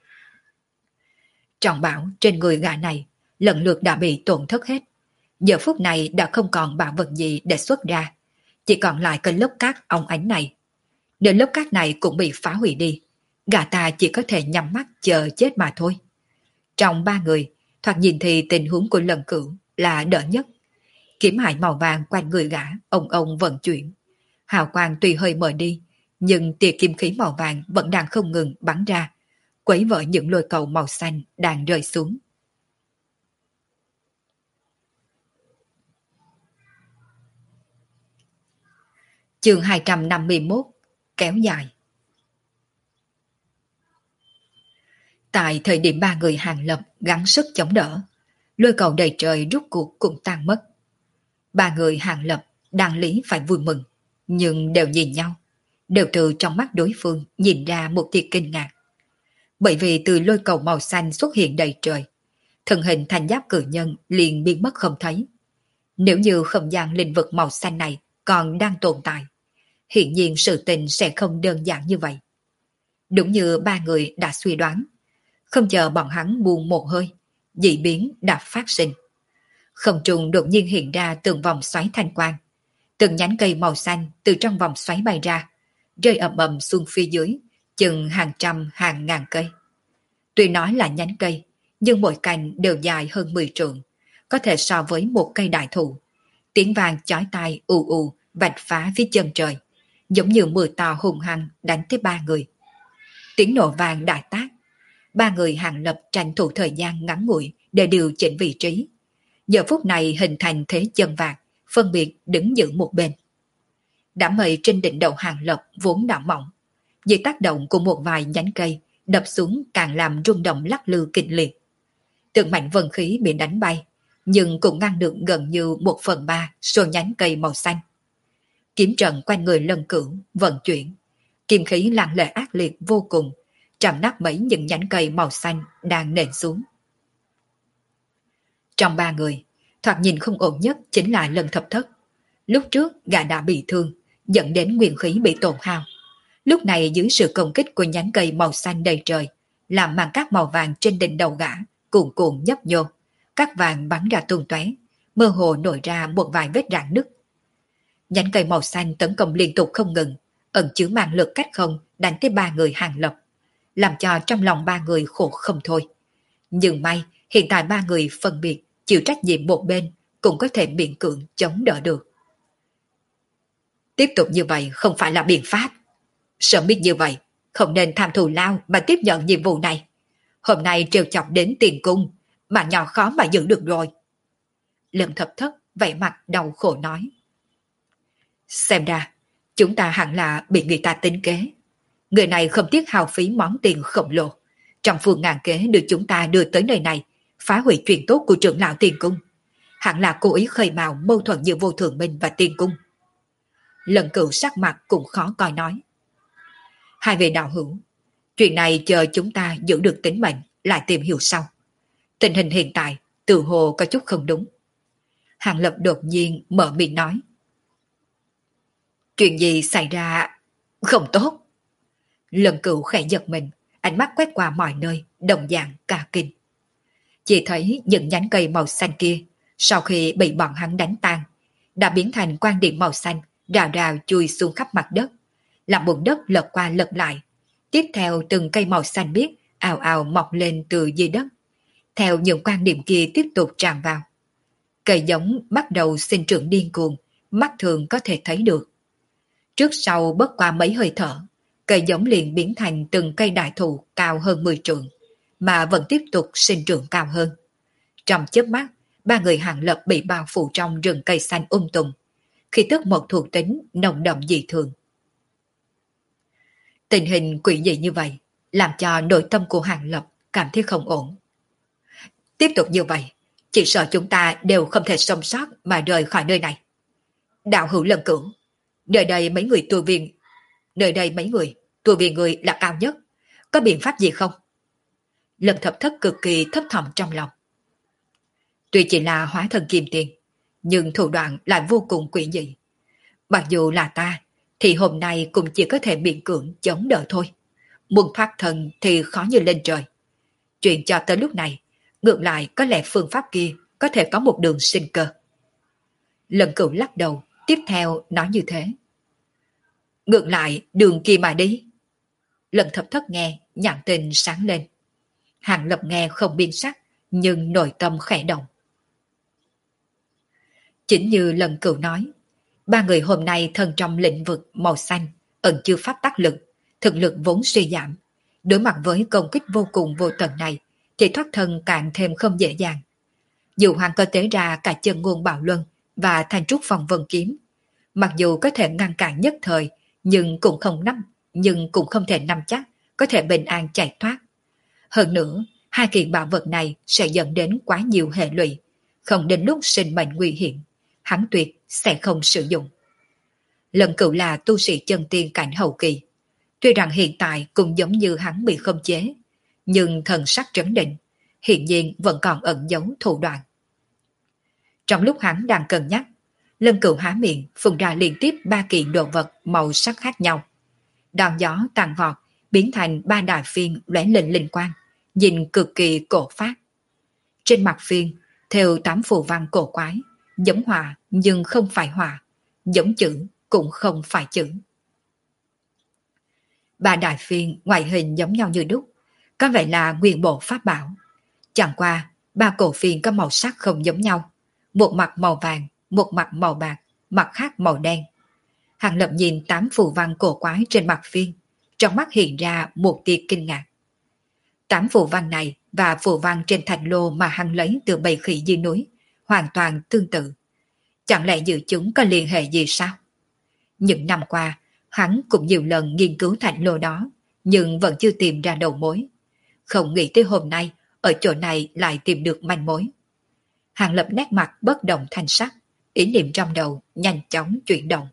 Speaker 1: Trọng bảo trên người gã này lần lượt đã bị tổn thất hết. Giờ phút này đã không còn bảo vật gì để xuất ra, chỉ còn lại cái lớp cát óng ánh này. Nếu lớp cát này cũng bị phá hủy đi, gã ta chỉ có thể nhắm mắt chờ chết mà thôi. Trong ba người, thoạt nhìn thì tình huống của Lần Cửu là đỡ nhất. Kiếm hải màu vàng quanh người gã, ông vận chuyển. Hào quang tuy hơi mờ đi, nhưng tia kim khí màu vàng vẫn đang không ngừng bắn ra, quấy vỡ những lôi cầu màu xanh đang rơi xuống. Chương 251 kéo dài. Tại thời điểm ba người Hàng Lập gắng sức chống đỡ, lôi cầu đầy trời rút cuộc cũng tan mất. Ba người Hàng Lập đang lý phải vui mừng, nhưng đều nhìn nhau, đều từ trong mắt đối phương nhìn ra một tia kinh ngạc. Bởi vì từ lôi cầu màu xanh xuất hiện đầy trời, thân hình thành giáp cử nhân liền biến mất không thấy. Nếu như không gian linh vực màu xanh này còn đang tồn tại, hiện nhiên sự tình sẽ không đơn giản như vậy. Đúng như ba người đã suy đoán, không chờ bọn hắn buông một hơi, dị biến đã phát sinh. Không trung đột nhiên hiện ra từng vòng xoáy thanh quang, từng nhánh cây màu xanh từ trong vòng xoáy bay ra, rơi ầm ầm xuống phía dưới, chừng hàng trăm hàng ngàn cây. Tuy nói là nhánh cây, nhưng mỗi cành đều dài hơn 10 trượng, có thể so với một cây đại thụ. Tiếng vang chói tai ù ù vạch phá phía chân trời, giống như mưa to hùng hăng đánh tới ba người. Tiếng nổ vang đại tác, ba người Hàng Lập tranh thủ thời gian ngắn ngủi để điều chỉnh vị trí. giờ phút này hình thành thế chân vạc, phân biệt đứng giữ một bên. Đám mây trên đỉnh đầu Hàng Lập vốn đã mỏng, dưới tác động của một vài nhánh cây đập xuống càng làm rung động lắc lư kịch liệt. Từng mảnh vân khí bị đánh bay, nhưng cũng ngăn được gần như 1/3 số nhánh cây màu xanh. Kiếm trận quanh người Lân Cửu vận chuyển, kim khí lặng lẽ ác liệt vô cùng, chạm nát mấy những nhánh cây màu xanh đang nện xuống. Trong 3 người, thoạt nhìn không ổn nhất chính là Lân Thập Thất. Lúc trước gã đã bị thương, dẫn đến nguyên khí bị tổn hao. Lúc này dưới sự công kích của nhánh cây màu xanh đầy trời, làm màn cát màu vàng trên đỉnh đầu gã cuồn cuộn nhấp nhô, cát vàng bắn ra tung tóe, mơ hồ nổi ra một vài vết rạn nứt. Nhánh cây màu xanh tấn công liên tục không ngừng, ẩn chứa màn lực cách không đánh tới 3 người Hàng Lập, làm cho trong lòng 3 người khổ không thôi. Nhưng may hiện tại 3 người phân biệt chịu trách nhiệm một bên, cũng có thể miễn cưỡng chống đỡ được. Tiếp tục như vậy không phải là biện pháp. Sớm biết như vậy, không nên tham thù lao mà tiếp nhận nhiệm vụ này. Hôm nay trêu chọc đến tiền cung, mà nhỏ khó mà giữ được rồi. Lân Thập Thất vẻ mặt đau khổ nói. Xem ra, chúng ta hẳn là bị người ta tính kế. Người này không tiếc hao phí món tiền khổng lồ, trong phương ngàn kế được chúng ta đưa tới nơi này, phá hủy chuyện tốt của trưởng lão tiền cung. Hẳn là cố ý khơi mào mâu thuẫn giữa Vô Thường Minh và tiền cung. Lân Cửu sắc mặt cũng khó coi nói. Hai vị đạo hữu, chuyện này chờ chúng ta giữ được tính mệnh lại tìm hiểu sau. Tình hình hiện tại tự hồ có chút không đúng. Hàng Lập đột nhiên mở miệng nói. Chuyện gì xảy ra không tốt? Lân Cửu khẽ giật mình, ánh mắt quét qua mọi nơi, đồng dạng cả kinh. Chỉ thấy những nhánh cây màu xanh kia, sau khi bị bọn hắn đánh tan, đã biến thành quang điểm màu xanh, rào rào chui xuống khắp mặt đất, làm bùn đất lật qua lật lại. Tiếp theo từng cây màu xanh biếc ào ào mọc lên từ dưới đất, theo những quan điểm kia tiếp tục tràn vào. Cây giống bắt đầu sinh trưởng điên cuồng, mắt thường có thể thấy được. Trước sau bất qua mấy hơi thở, cây giống liền biến thành từng cây đại thụ cao hơn 10 trượng, mà vẫn tiếp tục sinh trưởng cao hơn. Trong chớp mắt, 3 người Hàng Lập bị bao phủ trong rừng cây xanh tùm, khi tức một thuộc tính nồng đậm dị thường. Tình hình quỷ dị như vậy, làm cho nội tâm của Hàng Lập cảm thấy không ổn. Tiếp tục như vậy, chỉ sợ chúng ta đều không thể sống sót mà rời khỏi nơi này. Đạo hữu Lân Cửu, nơi đây mấy người tu vi người là cao nhất, có biện pháp gì không? Lâm Thập Thất cực kỳ thấp thỏm trong lòng. Tuy chỉ là hóa thần kim tiền, nhưng thủ đoạn lại vô cùng quỷ dị. Mặc dù là ta, thì hôm nay cũng chỉ có thể miễn cưỡng chống đỡ thôi. Muốn thoát thân thì khó như lên trời. Chuyện cho tới lúc này, ngược lại có lẽ phương pháp kia có thể có một đường sinh cơ. Lân Cửu lắc đầu, tiếp theo nói như thế. Ngược lại đường kia mà đi. Lần Thập Thất nghe, nhãn tình sáng lên. Hàng Lập nghe không biến sắc, nhưng nội tâm khẽ động. Chính như Lân Cửu nói, 3 người hôm nay thân trong lĩnh vực màu xanh, ẩn chứa pháp tắc lực, thực lực vốn suy giảm. Đối mặt với công kích vô cùng vô tận này, thì thoát thân càng thêm không dễ dàng. Dù hắn có tế ra cả chân ngôn bảo luân và thành trúc phong vân kiếm, mặc dù có thể ngăn cản nhất thời, nhưng cũng không thể nắm chắc có thể bình an chạy thoát. Hơn nữa, hai kiện bảo vật này sẽ dẫn đến quá nhiều hệ lụy, không đến lúc sinh mệnh nguy hiểm, hắn tuyệt sẽ không sử dụng. Lần Cửu là tu sĩ chân tiên cảnh hậu kỳ, tuy rằng hiện tại cũng giống như hắn bị khống chế, nhưng thần sắc trấn định, hiện nhiên vẫn còn ẩn giấu thủ đoạn. Trong lúc hắn đang cân nhắc, Lân Cửu há miệng phun ra liên tiếp 3 kiện đồ vật màu sắc khác nhau. Đòn gió tăng vọt, biến thành 3 đại phiên lóe lên linh quang, nhìn cực kỳ cổ phát. Trên mặt phiên, theo 8 phù văn cổ quái, giống hỏa nhưng không phải hỏa, giống chữ cũng không phải chữ. 3 đại phiên ngoại hình giống nhau như đúc, có vẻ là nguyên bộ pháp bảo. Chẳng qua, 3 cổ phiên có màu sắc không giống nhau, một mặt màu vàng, một mặt màu bạc, mặt khác màu đen. Hàng Lập nhìn 8 phù văn cổ quái trên mặt phiên, trong mắt hiện ra một tia kinh ngạc. 8 phù văn này và phù văn trên thạch lô mà hắn lấy từ bầy khỉ dưới núi hoàn toàn tương tự. Chẳng lẽ giữa chúng có liên hệ gì sao? Những năm qua, hắn cũng nhiều lần nghiên cứu thạch lô đó, nhưng vẫn chưa tìm ra đầu mối. Không nghĩ tới hôm nay, ở chỗ này lại tìm được manh mối. Hàng Lập nét mặt bất động thanh sắc, ý niệm trong đầu nhanh chóng chuyển động.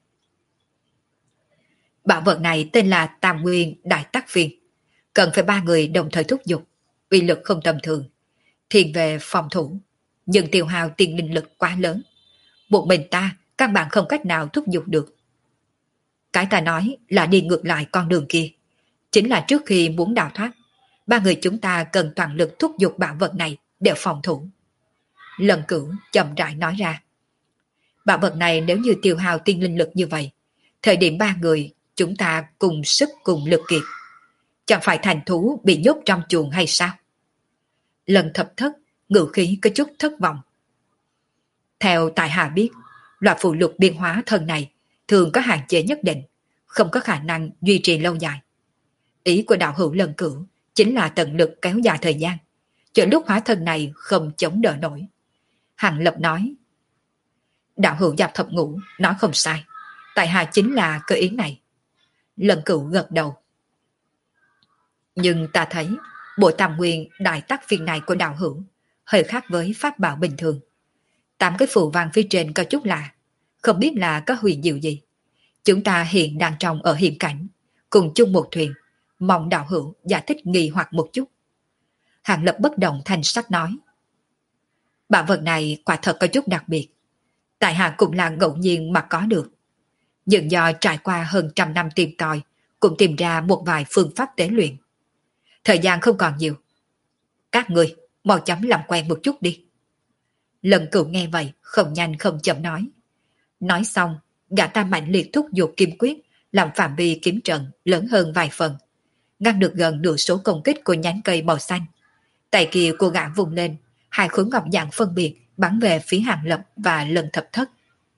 Speaker 1: Bảo vật này tên là Tam Nguyên Đại Tắc Viên, cần phải 3 người đồng thời thúc giục, uy lực không tầm thường, thiên về phòng thủ, nhưng tiêu hao tiền linh lực quá lớn. Một mình ta, các bạn không cách nào thúc giục được. Cái ta nói là đi ngược lại con đường kia, chính là trước khi muốn đào thoát, 3 người chúng ta cần toàn lực thúc giục bảo vật này để phòng thủ. Lần Cửu chậm rãi nói ra. Bảo vật này nếu như tiêu hao tiên linh lực như vậy, thời điểm 3 người chúng ta cùng sức cùng lực kiệt, chẳng phải thành thú bị nhốt trong chuồng hay sao? Lần Thập Thất ngữ khí có chút thất vọng. Theo tại hạ biết, loại phụ lục biến hóa thân này thường có hạn chế nhất định, không có khả năng duy trì lâu dài. Ý của đạo hữu Lần Cửu chính là tận lực kéo dài thời gian, chờ lúc hóa thân này không chống đỡ nổi. Hàng Lập nói. Đạo hữu Giáp Thập Ngũ nói không sai, tại hạ chính là cơ ý này. Lần Cửu gật đầu. Nhưng ta thấy bộ Tam Nguyên Đại Tắc Viên này của đạo hữu hơi khác với pháp bảo bình thường. 8 cái phù văn phía trên có chút lạ, không biết là có huyền diệu gì. Chúng ta hiện đang trong ở hiểm cảnh, cùng chung một thuyền, mong đạo hữu giải thích nghi hoặc một chút. Hàng Lập bất động thanh sắc nói. Bảo vật này quả thật có chút đặc biệt, tại hạ cũng là ngẫu nhiên mà có được. Nhưng do trải qua hơn 100 năm tìm tòi, cũng tìm ra một vài phương pháp tế luyện. Thời gian không còn nhiều. Các người mau chóng làm quen một chút đi. Lần Cửu nghe vậy, không nhanh không chậm nói. Nói xong, gã ta mạnh liệt thúc giục kim quyết, làm phạm vi kiếm trận lớn hơn vài phần, ngăn được gần nửa số công kích của nhánh cây màu xanh. Tay kia của gã vùng lên, 2 khối ngọc dạng phân biệt bắn về phía Hàng Lập và Lần Thập Thất.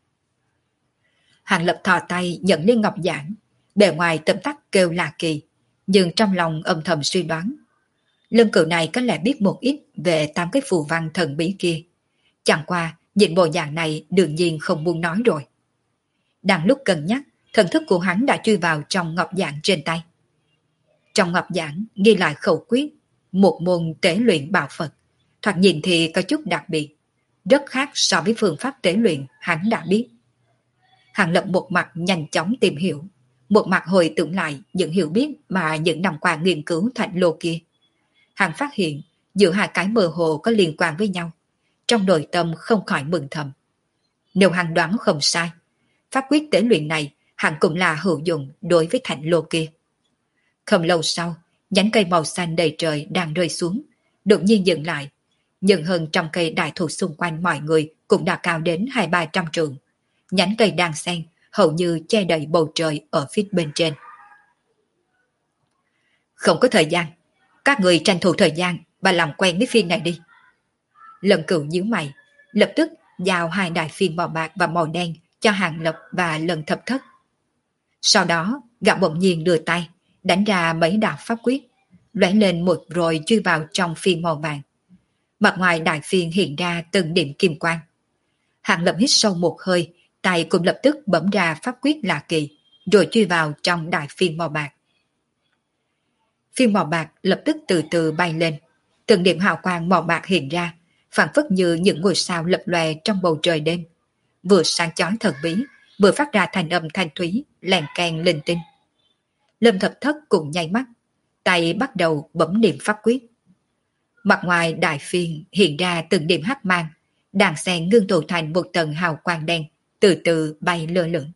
Speaker 1: Hàng Lập thò tay nhận lên ngọc giản, bề ngoài tấm tắc kêu là kỳ, nhưng trong lòng âm thầm suy đoán. Lân Cửu này có lẽ biết một ít về 8 cái phù văn thần bí kia. Chẳng qua, nhìn bộ dạng này đương nhiên không muốn nói rồi. Đang lúc cân nhắc, thần thức của hắn đã chui vào trong ngọc giản trên tay. Trong ngọc giản ghi lại khẩu quyết, một môn tế luyện bảo Phật, thoạt nhìn thì có chút đặc biệt, rất khác so với phương pháp tế luyện hắn đã biết. Hàng Lập một mặt nhanh chóng tìm hiểu, một mặt hồi tưởng lại những hiểu biết mà những năm qua nghiên cứu thạch lô kia. Hắn phát hiện giữa 2 cái mơ hồ có liên quan với nhau, trong nội tâm không khỏi mừng thầm. Nếu hắn đoán không sai, pháp quyết tế luyện này hẳn cũng là hữu dụng đối với thạch lô kia. Không lâu sau, nhánh cây màu xanh đầy trời đang rơi xuống, đột nhiên dừng lại. Nhưng hơn 100 cây đại thụ xung quanh mọi người cũng đã cao đến 200-300 trượng. Nhánh cây đang xen, hầu như che đậy bầu trời ở phía bên trên. Không có thời gian, các người tranh thủ thời gian và làm quen với phiên này đi. Lần Cửu nhíu mày, lập tức giao 2 đại phiên màu bạc và màu đen cho Hàng Lập và Lần Thập Thất. Sau đó, gã bỗng nhiên đưa tay, đánh ra mấy đạo pháp quyết, lóe lên một rồi chui vào trong phiên màu vàng. Mặt ngoài đại phiên hiện ra từng điểm kim quang. Hàng Lập hít sâu một hơi, tay cũng lập tức bấm ra pháp quyết lạ kỳ, rồi chui vào trong đại phiên màu bạc. Phiên màu bạc lập tức từ từ bay lên, từng điểm hào quang màu bạc hiện ra, phản phất như những ngôi sao lập lòe trong bầu trời đêm, vừa sáng chói thần bí, vừa phát ra thành âm thanh thúy, lèn keng linh tinh. Lâm Thập Thất cũng nháy mắt, tay bắt đầu bấm niệm pháp quyết. Mặt ngoài đại phiên hiện ra từng điểm hắc mang, đàn sen ngưng tụ thành một tầng hào quang đen, từ từ bay lơ lửng.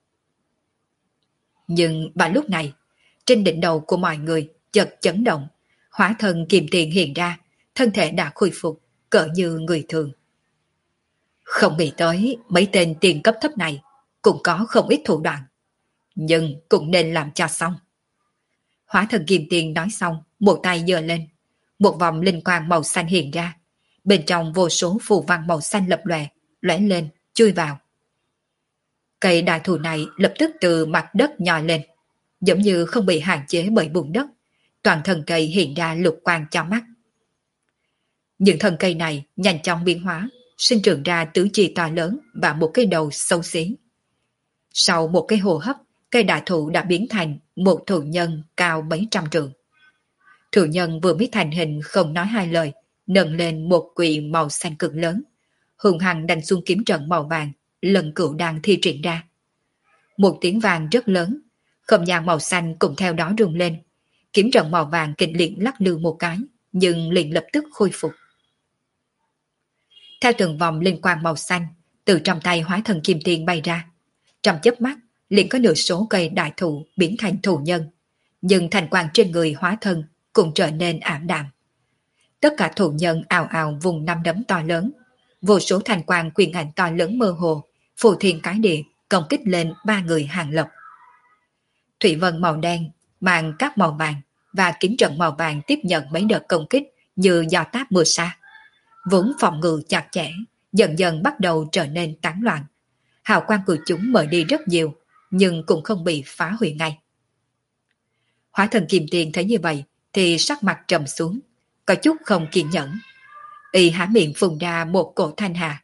Speaker 1: Nhưng vào lúc này, trên đỉnh đầu của mọi người chợt chấn động, hóa thân kiềm tiền hiện ra, thân thể đã khôi phục, cỡ như người thường. Không nghĩ tới mấy tên tiền cấp thấp này cũng có không ít thủ đoạn, nhưng cũng nên làm cho xong. Hóa thân kiềm tiền nói xong, một tay giơ lên, một vòng linh quang màu xanh hiện ra, bên trong vô số phù văn màu xanh lập lòe, lóe lên, chui vào. Cây đại thụ này lập tức từ mặt đất nhòi lên, giống như không bị hạn chế bởi bùn đất, toàn thân cây hiện ra lục quang cho mắt. Những thân cây này nhanh chóng biến hóa, sinh trưởng ra tứ chi to lớn và một cái đầu xấu xí. Sau một cái hô hấp, cây đại thụ đã biến thành một thụ nhân cao mấy trăm trượng. Thụ nhân vừa mới thành hình không nói hai lời, nâng lên một quỳ màu xanh cực lớn, hùng hăng đánh xuống kiếm trận màu vàng, lần cửu đang thi triển ra. Một tiếng vàng rất lớn, không gian màu xanh cũng theo đó rung lên. Kiếm trận màu vàng kịch liệt lắc lư một cái, nhưng liền lập tức khôi phục. Theo từng vòng linh quang màu xanh, từ trong tay hóa thần kim tiền bay ra. Trong chớp mắt, liền có nửa số cây đại thụ biến thành thụ nhân, nhưng thành quang trên người hóa thân cũng trở nên ảm đạm. Tất cả thụ nhân ào ào vùng năm đấm to lớn, vô số thành quang quyền ảnh to lớn mơ hồ, phù thiên cái địa công kích lên ba người Hàng Lập. Thủy vân màu đen, màn cát màu vàng và kiếm trận màu vàng tiếp nhận mấy đợt công kích như gió táp mưa sa. Vốn phòng ngự chặt chẽ, dần dần bắt đầu trở nên tán loạn. Hào quang của chúng mở đi rất nhiều, nhưng cũng không bị phá hủy ngay. Hóa thần kim tiền thấy như vậy thì sắc mặt trầm xuống, có chút không kiên nhẫn. Y há miệng phun ra một cổ thanh hà.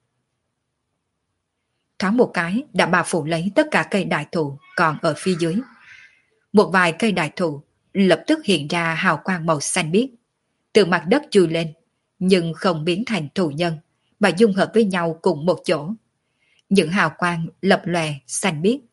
Speaker 1: Thoáng một cái đã bao phủ lấy tất cả cây đại thụ còn ở phía dưới. Một vài cây đại thụ lập tức hiện ra hào quang màu xanh biếc, từ mặt đất chui lên, nhưng không biến thành thụ nhân, mà dung hợp với nhau cùng một chỗ. Những hào quang lập lòe xanh biếc.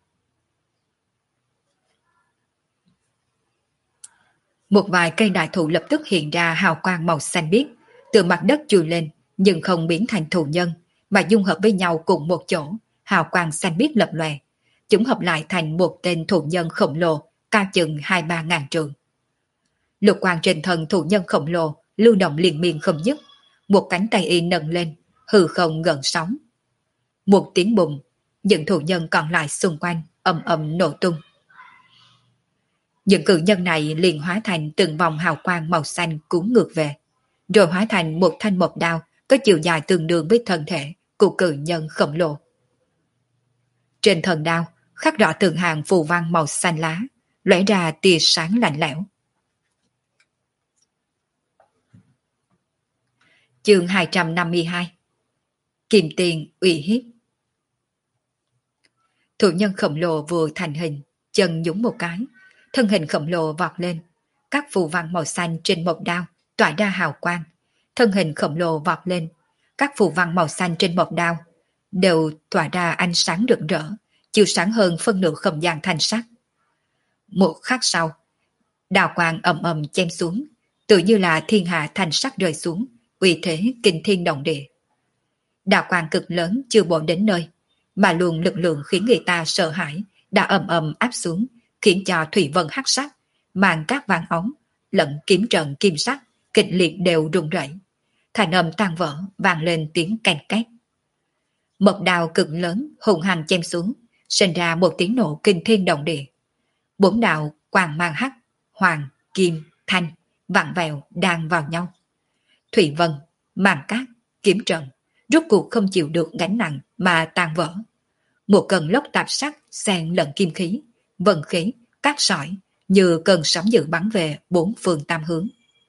Speaker 1: Một vài cây đại thụ lập tức hiện ra hào quang màu xanh biếc, từ mặt đất chui lên, nhưng không biến thành thụ nhân, mà dung hợp với nhau cùng một chỗ, hào quang xanh biếc lập lòe. Chúng hợp lại thành một tên thụ nhân khổng lồ, cao chừng 2-3 ngàn trượng. Lục quang trên thân thụ nhân khổng lồ lưu động liên miên không dứt, một cánh tay y nâng lên, hư không gợn sóng. Một tiếng bùng, những thụ nhân còn lại xung quanh ầm ầm nổ tung. Những cự nhân này liền hóa thành từng vòng hào quang màu xanh cuốn ngược về, rồi hóa thành một thanh mộc đao có chiều dài tương đương với thân thể của cự nhân khổng lồ. Trên thân đao khắc rõ từng hàng phù văn màu xanh lá, lóe ra tia sáng lạnh lẽo. Chương 252. Kim tiền uy hiếp. Thụ nhân khổng lồ vừa thành hình, chân nhúng một cái, thân hình khổng lồ vọt lên, các phù văn màu xanh trên mộc đao tỏa ra hào quang. Thân hình khổng lồ vọt lên, các phù văn màu xanh trên mộc đao đều tỏa ra ánh sáng rực rỡ, chiếu sáng hơn phân nửa không gian thanh sắc. Một khắc sau, đào quang ầm ầm chém xuống, tự như là thiên hạ thanh sắc rơi xuống, uy thế kinh thiên động địa. Đào quang cực lớn chưa bổ đến nơi, mà luồng lực lượng khiến người ta sợ hãi đã ầm ầm áp xuống, khiến cho thủy vân hắc sắc, màn cát vàng ống, lẫn kiếm trận kim sắc kịch liệt đều rung rẩy. Thành âm tan vỡ vang lên tiếng canh két. Mộc đao cực lớn hùng hăng chém xuống, sinh ra một tiếng nổ kinh thiên động địa. Bốn đạo quang mang hắc, hoàng, kim, thanh vặn vẹo đang vào nhau. Thủy vân, màn cát, kiếm trận rốt cuộc không chịu được gánh nặng mà tan vỡ. Một cơn lốc tạp sắc xen lẫn kim khí, vân khí, cát sỏi như cơn sóng dữ bắn về bốn phương tam hướng.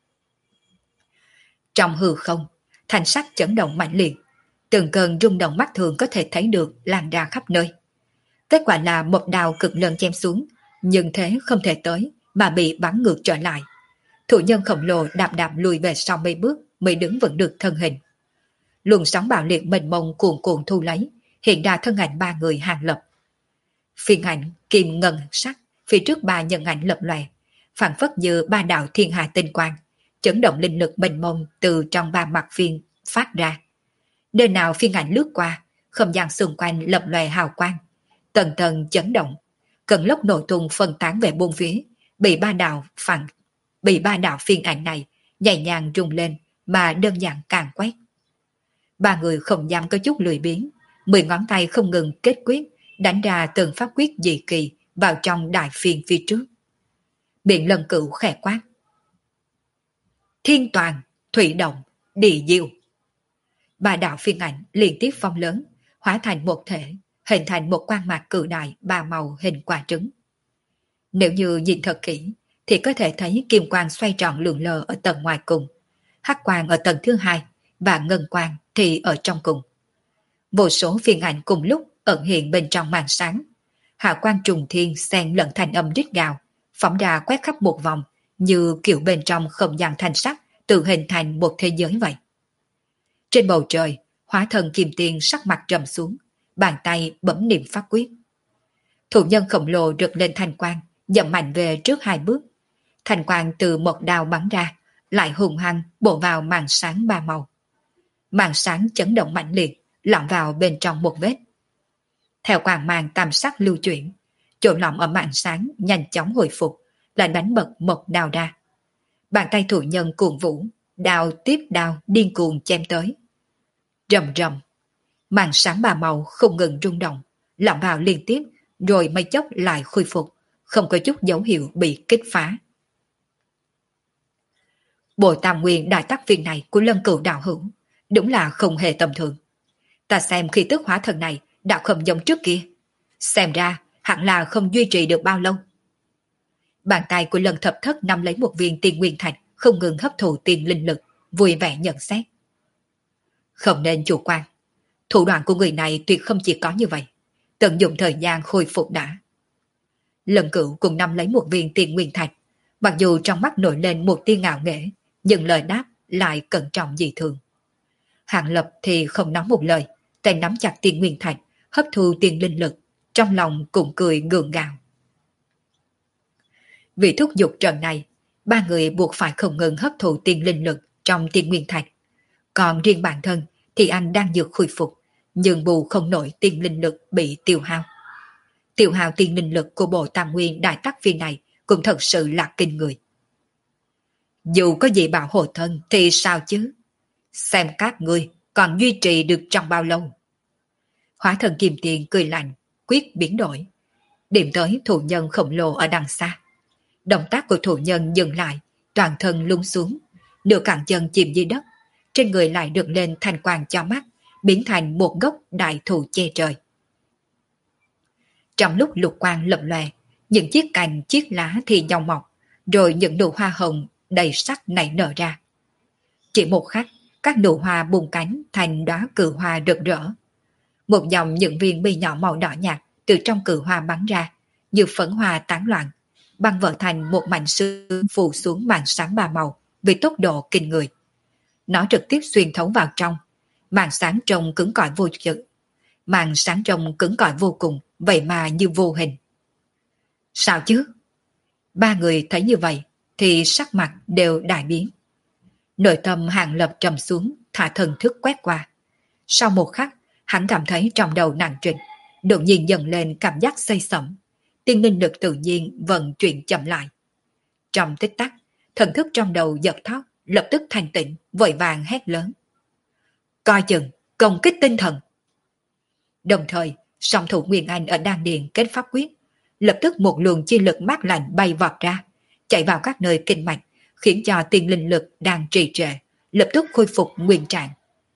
Speaker 1: Trong hư không, thanh sắc chấn động mạnh liệt, từng cơn rung động mắt thường có thể thấy được lan ra khắp nơi. Kết quả là một đao cực lớn chém xuống, nhưng thế không thể tới mà bị bắn ngược trở lại. Thủ nhân khổng lồ đạp đạp lùi về sau mấy bước mới đứng vững được thân hình. Luồng sóng bạo liệt mênh mông cuồn cuộn thu lấy, hiện ra thân ảnh ba người Hàng Lập. Phiên ảnh kim ngân sắc phía trước ba nhân ảnh lập lòe, phảng phất như ba đạo thiên hà tinh quang, chấn động linh lực mênh mông từ trong ba mặt phiên phát ra. Nơi nào phiên ảnh lướt qua, không gian xung quanh lập lòe hào quang, tầng tầng chấn động, cơn lốc nổ tung phân tán về bốn phía, bị ba đạo phiên ảnh này nhẹ nhàng rung lên mà đơn giản càng quét. Ba người không dám có chút lười biếng, 10 ngón tay không ngừng kết quyết, đánh ra từng pháp quyết dị kỳ vào trong đại phiên phía trước. Biện Lân Cửu khẽ quát: Thiên toàn, thủy động, địa diệu. Ba đạo phiên ảnh liên tiếp phong lớn, hóa thành một thể, hình thành một quang mạc cự đại ba màu hình quả trứng. Nếu như nhìn thật kỹ, thì có thể thấy kim quang xoay tròn lượn lờ ở tầng ngoài cùng, hắc quang ở tầng thứ hai, và ngân quang thì ở trong cùng. Vô số phiên ảnh cùng lúc ẩn hiện bên trong màn sáng. Hạ quang trùng thiên xen lẫn thành âm rít gào, phóng ra quét khắp một vòng, như kiểu bên trong không gian thanh sắc tự hình thành một thế giới vậy. Trên bầu trời, hóa thân Kim Tiên sắc mặt trầm xuống, bàn tay bấm niệm pháp quyết. Thủ nhân khổng lồ rực lên thanh quang, dậm mạnh về trước 2 bước. Thanh quang từ một đao bắn ra, lại hùng hăng bổ vào màn sáng 3 màu. Màn sáng chấn động mạnh liệt, lọt vào bên trong một vết. Theo quang mang tam sắc lưu chuyển, chỗ lõm ở màn sáng nhanh chóng hồi phục, lại đánh bật một đao ra. Bàn tay thủ nhân cuồng vũ, đao tiếp đao điên cuồng chém tới. Rầm rầm, màn sáng 3 màu không ngừng rung động, lọt vào liên tiếp, rồi mấy chốc lại khôi phục, không có chút dấu hiệu bị kích phá. Bộ Tam Nguyên đại tác viên này của Lân Cửu đạo hữu đúng là không hề tầm thường. Ta xem khi tức hóa thân này đã không giống trước kia, xem ra hẳn là không duy trì được bao lâu. Bàn tay của Lân Thập Thất nắm lấy một viên tiên nguyên thạch, không ngừng hấp thụ tiền linh lực, vui vẻ nhận xét. Không nên chủ quan, thủ đoạn của người này tuyệt không chỉ có như vậy, tận dụng thời gian khôi phục đã. Lân Cửu cùng nắm lấy một viên tiên nguyên thạch, mặc dù trong mắt nổi lên một tia ngạo nghễ, nhưng lời đáp lại cẩn trọng dị thường. Hạng Lập thì không nói một lời, tay nắm chặt tiên nguyên thạch, hấp thu tiền linh lực, trong lòng cũng cười gượng gạo. Vì thúc giục trận này, 3 người buộc phải không ngừng hấp thụ tiền linh lực trong tiên nguyên thạch. Còn riêng bản thân thì anh đang dược khôi phục, nhưng bù không nổi tiền linh lực bị tiêu hao. Tiêu hao tiền linh lực của bộ Tam Nguyên đại tác viên này cũng thật sự là kinh người. Dù có gì bảo hộ thân thì sao chứ? Xem các ngươi còn duy trì được trong bao lâu? Hóa thân Kim Tiền cười lạnh, quyết biến đổi. Điểm tới thủ nhân khổng lồ ở đằng xa. Động tác của thủ nhân dừng lại, toàn thân lung xuống, nửa cẳng chân chìm dưới đất, trên người lại được lên thanh quang cho mắt, biến thành một gốc đại thụ che trời. Trong lúc lục quang lập lòe, những chiếc cành chiếc lá thì nhong mọc, rồi những nụ hoa hồng đầy sắc nảy nở ra. Chỉ một khắc, các nụ hoa bung cánh thành đóa cự hoa rực rỡ. Một dòng những viên bi nhỏ màu đỏ nhạt từ trong cự hoa bắn ra, như phấn hoa tán loạn, băng vỡ thành một mảnh sương phủ xuống màn sáng 3 màu với tốc độ kinh người. Nó trực tiếp xuyên thấu vào trong, màn sáng trông cứng cỏi vô chừng. Màn sáng trông cứng cỏi vô cùng, vậy mà như vô hình. Sao chứ? 3 người thấy như vậy thì sắc mặt đều đại biến. Nội tâm Hàng Lập trầm xuống, thả thần thức quét qua. Sau một khắc, hắn cảm thấy trong đầu nặng trịch, đột nhiên dần lên cảm giác say sẩm. Tiên linh lực tự nhiên vận chuyển chậm lại. Trong tích tắc, thần thức trong đầu giật thót, lập tức thanh tịnh, vội vàng hét lớn. Coi chừng, công kích tinh thần. Đồng thời, song thủ Nguyên Anh ở đan điền kết pháp quyết, lập tức một luồng chi lực mát lạnh bay vọt ra, chạy vào các nơi kinh mạch, khiến cho tiên linh lực đang trì trệ, lập tức khôi phục nguyên trạng.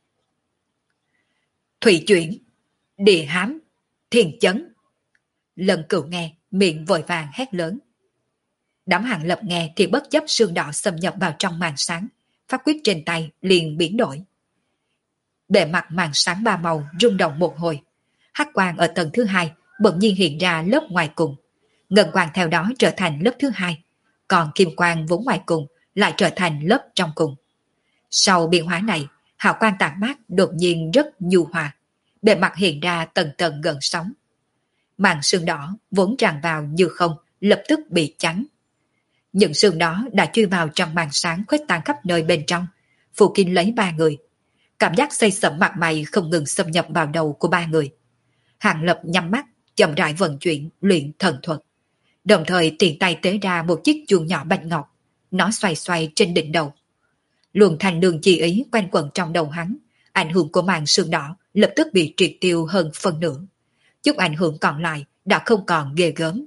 Speaker 1: Thủy chuyển, địa hám, thiên chấn. Lần Cửu nghe, miệng vội vàng hét lớn. Đám Hàng Lập nghe thì bất chấp sương đỏ xâm nhập vào trong màn sáng, pháp quyết trên tay liền biến đổi. Bề mặt màn sáng 3 màu rung động một hồi, hắc quang ở tầng thứ 2 bỗng nhiên hiện ra lớp ngoài cùng, ngân quang theo đó trở thành lớp thứ 2, còn kim quang vốn ngoài cùng lại trở thành lớp trong cùng. Sau biến hóa này, hào quang tản mát đột nhiên rất nhu hòa, bề mặt hiện ra tầng tầng gợn sóng. Màn sương đỏ vốn tràn vào như không, lập tức bị chắn. Những sương đó đã chui vào trong màn sáng khuếch tán khắp nơi bên trong, phủ kín lấy 3 người. Cảm giác say sẩm mặt mày không ngừng xâm nhập vào đầu của 3 người. Hàng Lập nhắm mắt, chậm rãi vận chuyển luyện thần thuật. Đồng thời tiện tay tế ra một chiếc chuông nhỏ bạch ngọc, nó xoay xoay trên đỉnh đầu. Luồng thành đường chi ý quanh quẩn trong đầu hắn, ảnh hưởng của màn sương đỏ lập tức bị triệt tiêu hơn phần nửa. Chút ảnh hưởng còn lại đã không còn ghê gớm.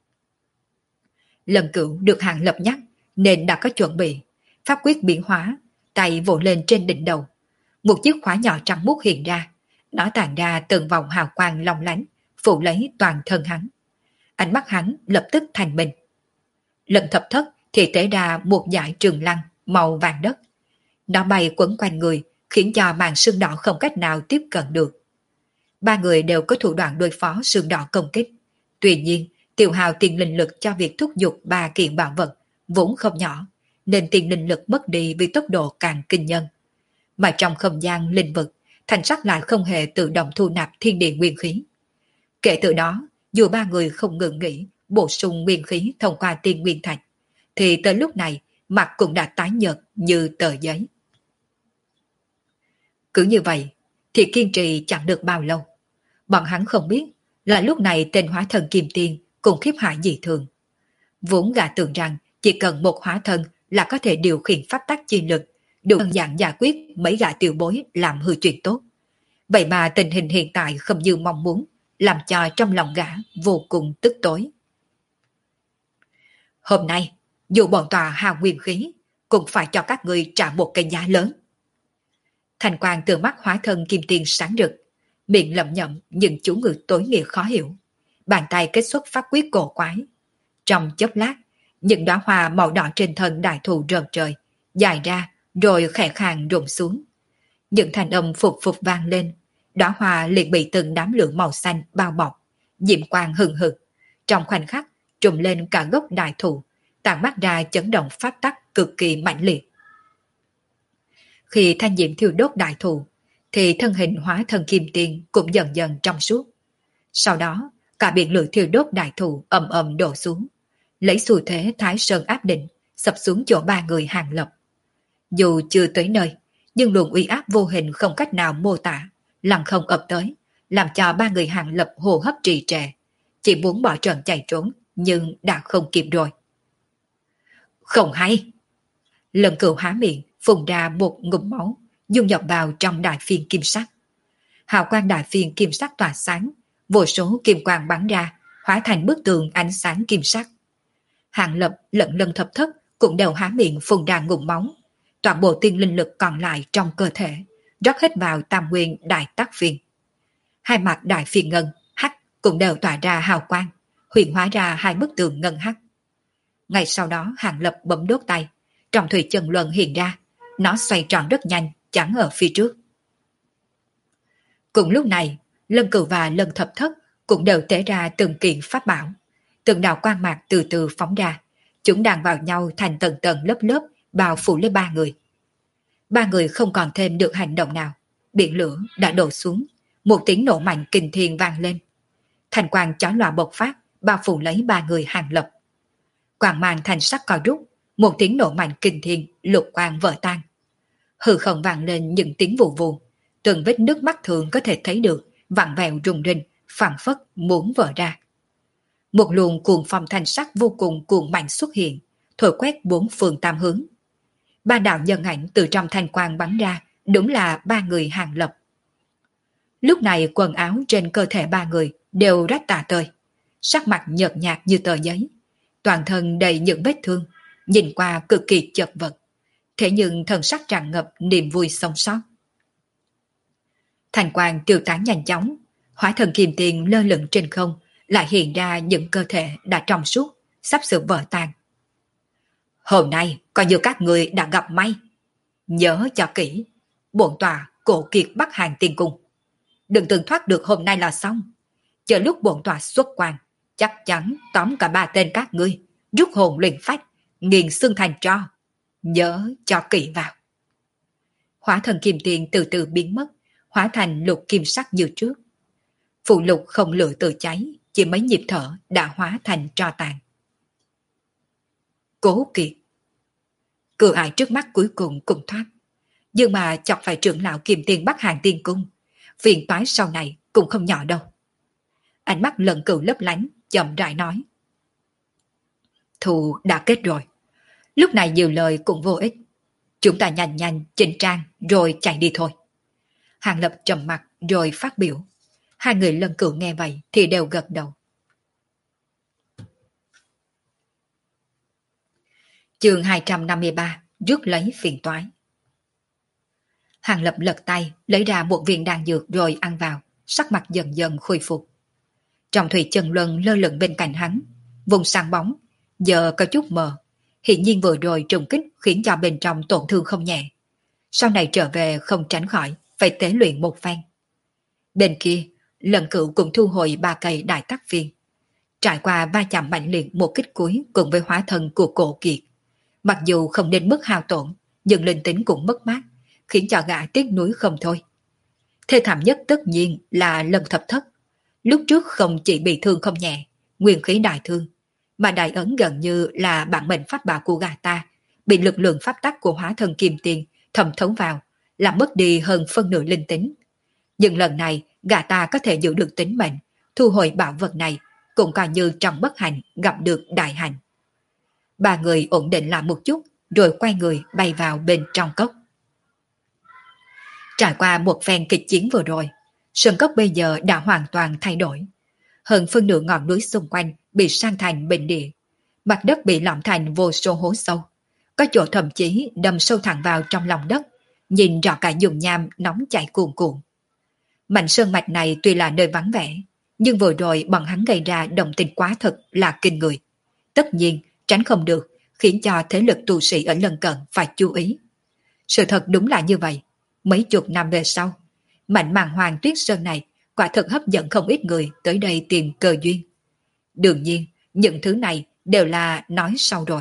Speaker 1: Lần Cửu được Hàng Lập nhắc nên đã có chuẩn bị, pháp quyết biến hóa, tay vỗ lên trên đỉnh đầu. Một chiếc khóa nhỏ trắng muốt hiện ra, nó tàn ra từng vòng hào quang long lánh, phủ lấy toàn thân hắn. Ánh mắt hắn lập tức thành minh. Lần Thập Thất thì tế ra một dải trường lăng màu vàng đất. Nó bay quấn quanh người, khiến khiến cho màn sương đỏ không cách nào tiếp cận được. Ba người đều có thủ đoạn đối phó sương đỏ công kích. Tuy nhiên, tiêu hao tiền linh lực cho việc thúc giục ba kiện bảo vật vốn không nhỏ, nên tiền linh lực mất đi vì tốc độ càng kinh nhân. Mà trong không gian linh vực, Thanh Sắc lại không hề tự động thu nạp thiên địa nguyên khí. Kể từ đó, dù ba người không ngừng nghỉ bổ sung nguyên khí thông qua tiên nguyên thạch, thì tới lúc này mặt cũng đã tái nhợt như tờ giấy. Cứ như vậy, thì kiên trì chẳng được bao lâu. Bọn hắn không biết là lúc này tên hóa thân Kim Tiên cũng khiếp hại dị thường. Vốn gã tưởng rằng chỉ cần một hóa thân là có thể điều khiển pháp tắc chi lực, đủ đơn giản giải quyết mấy gã tiểu bối làm hư chuyện tốt. Vậy mà tình hình hiện tại không như mong muốn, làm cho trong lòng gã vô cùng tức tối. Hôm nay, dù bọn tòa hào nguyên khí, cũng phải cho các người trả một cái giá lớn. Thành quang từ mắt hóa thân Kim Tiên sáng rực, miệng lẩm nhẩm những chú ngữ tối nghĩa khó hiểu. Bàn tay kết xuất pháp quyết cổ quái. Trong chốc lát, những đóa hoa màu đỏ trên thân đại thụ rợn trời, dài ra rồi khẽ khàng rụng xuống. Những thanh âm phục phục vang lên, đóa hoa liền bị từng đám lửa màu xanh bao bọc, diệm quang hừng hực. Trong khoảnh khắc, trùm lên cả gốc đại thụ, tản mát ra chấn động pháp tắc cực kỳ mãnh liệt. Khi thanh diệm thiêu đốt đại thụ, thì thân hình hóa thân Kim Tiên cũng dần dần trong suốt. Sau đó, cả biển lửa thiêu đốt đại thụ ầm ầm đổ xuống, lấy xu thế Thái Sơn áp định, sập xuống chỗ ba người Hàng Lập. Dù chưa tới nơi, nhưng luồng uy áp vô hình không cách nào mô tả, lăng không ập tới, làm cho ba người Hàng Lập hô hấp trì trệ, chỉ muốn bỏ trận chạy trốn, nhưng đã không kịp rồi. Không hay! Lần Cửu há miệng, phun ra một ngụm máu, dung nhập vào trong đại phiên kim sắc. Hào quang đại phiên kim sắc tỏa sáng, vô số kim quang bắn ra, hóa thành bức tường ánh sáng kim sắc. Hàng Lập lẫn Lân Thập Thất cũng đều há miệng phun ra ngụm máu. Toàn bộ tiên linh lực còn lại trong cơ thể rót hết vào tam nguyên đại tác phiên. Hai mặt đại phiên ngân hắc cũng đều tỏa ra hào quang, huyền hóa ra hai bức tường ngân hắc. Ngay sau đó Hàng Lập bấm đốt tay, trong thủy chân luân hiện ra, nó xoay tròn rất nhanh, chắn ở phía trước. Cùng lúc này, Lân Cửu và Lân Thập Thất cũng đều tế ra từng kiện pháp bảo. Từng đạo quang mạc từ từ phóng ra, chúng đàn vào nhau thành tầng tầng lớp lớp, bao phủ lấy ba người. Ba người không còn thêm được hành động nào, biển lửa đã đổ xuống, một tiếng nổ mạnh kinh thiên vang lên. Thành quang chói lòa bộc phát, bao phủ lấy ba người Hàng Lập. Quang mang thành sắc co rút, một tiếng nổ mạnh kinh thiên, lục quang vỡ tan. Hư không vang lên những tiếng vù vù, từng vết nước mắt thường có thể thấy được, vặn vẹo rung rinh, phảng phất muốn vỡ ra. Một luồng cuồng phong thanh sắc vô cùng cuồng mạnh xuất hiện, thổi quét bốn phương tam hướng. Ba đạo nhân ảnh từ trong thanh quang bắn ra, đúng là ba người Hàng Lập. Lúc này quần áo trên cơ thể ba người đều rách tả tơi, sắc mặt nhợt nhạt như tờ giấy, toàn thân đầy những vết thương, nhìn qua cực kỳ chật vật. Thế nhưng thần sắc tràn ngập niềm vui sống sót. Thành quang tiêu tán nhanh chóng, hóa thần Kim Tiên lơ lửng trên không, lại hiện ra những cơ thể đã trong suốt, sắp sửa vỡ tan. Hôm nay coi như các người đã gặp may. Nhớ cho kỹ, bổn tòa cổ kiệt Bắc Hàng Tiên Cung. Đừng từng thoát được hôm nay là xong. Chờ lúc bổn tòa xuất quan, chắc chắn tóm cả ba tên các ngươi, rút hồn luyện phách, nghiền xương thành tro. Nhớ cho kỹ vào. Hóa thần Kim Tiên từ từ biến mất, hóa thành lục kim sắc như trước. Phụ lục không lửa tự cháy, chỉ mấy nhịp thở đã hóa thành tro tàn. Cố Kiệt. Cửa ải trước mắt cuối cùng cũng thoát, nhưng mà chọc phải trưởng lão Kim Tiên Bắc Hàng Tiên Cung, phiền toái sau này cũng không nhỏ đâu. Ánh mắt Lần Cửu lấp lánh, chậm rãi nói. Thù đã kết rồi, lúc này nhiều lời cũng vô ích. Chúng ta nhanh nhanh chỉnh trang rồi chạy đi thôi. Hàng Lập trầm mặt rồi phát biểu. Hai người Lần Cửu nghe vậy thì đều gật đầu. Chương 253, rước lấy phiền toái. Hàng Lập lật tay, lấy ra một viên đan dược rồi ăn vào, sắc mặt dần dần khôi phục. Trong thủy chân luân lơ lửng bên cạnh hắn, vùng sáng bóng, giờ có chút mờ. Hiện nhiên vừa rồi trùng kích khiến cho bên trong tổn thương không nhẹ. Sau này trở về không tránh khỏi phải tế luyện một phen. Bên kia, Lần Cửu cũng thu hồi 3 cây đại tắc viên. Trải qua va chạm mạnh liệt một kích cuối cùng với hóa thân của Cổ Kiệt. Mặc dù không đến mức hao tổn, nhưng linh tính cũng mất mát, khiến cho gã tiếc nuối không thôi. Thê thảm nhất tất nhiên là Lâm Thập Thất. Lúc trước không chỉ bị thương không nhẹ, nguyên khí đại thương, mà đại ấn gần như là bản mệnh pháp bảo của gã ta, bị lực lượng pháp tắc của hóa thân kim tiền thẩm thấu vào, làm mất đi hơn phân nửa linh tính. Nhưng lần này, gã ta có thể giữ được tính mệnh, thu hồi bảo vật này, cũng coi như trong bất hạnh gặp được đại hạnh. Ba người ổn định lại một chút, rồi quay người bay vào bên trong cốc. Trải qua một phen kịch chiến vừa rồi, sơn cốc bây giờ đã hoàn toàn thay đổi. Hơn phân nửa ngọn núi xung quanh bị san thành bình địa, mặt đất bị lõm thành vô số hố sâu, có chỗ thậm chí đâm sâu thẳng vào trong lòng đất, nhìn rõ cả dùng nham nóng chảy cuồn cuộn. Mảnh sơn mạch này tuy là nơi vắng vẻ, nhưng vừa rồi bọn hắn gây ra động tình quá thật là kinh người. Tất nhiên, tránh không được, khiến cho thế lực tu sĩ ở lân cận phải chú ý. Sự thật đúng là như vậy. Mấy chục năm về sau, mảnh màng hoàng tuyết sơn này quả thật hấp dẫn không ít người tới đây tìm cơ duyên. Đương nhiên, những thứ này đều là nói sau rồi.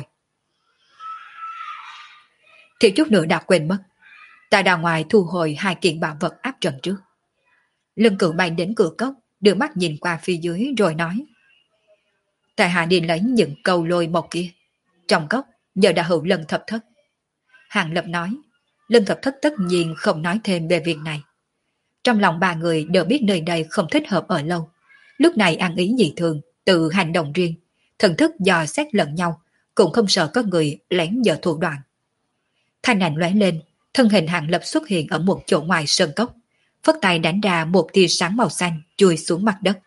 Speaker 1: Thiếu chút nữa đã quên mất. Ta ra ngoài thu hồi 2 kiện bảo vật áp trận trước. Lân Cửu bay đến cửa cốc, đưa mắt nhìn qua phía dưới rồi nói. Tại hạ đi lấy những câu lôi mộc kia. Trong cốc, nhờ đã hữu Lân Thập Thất. Hàng Lập nói. Lân Thập Thất tất nhiên không nói thêm về việc này. Trong lòng 3 người đều biết nơi đây không thích hợp ở lâu. Lúc này ăn ý dị thường, tự hành động riêng, thần thức dò xét lẫn nhau, cũng không sợ có người lén dở thủ đoạn. Thanh ảnh lóe lên, thân hình Hàng Lập xuất hiện ở một chỗ ngoài sơn cốc, phất tay đánh ra một tia sáng màu xanh chui xuống mặt đất.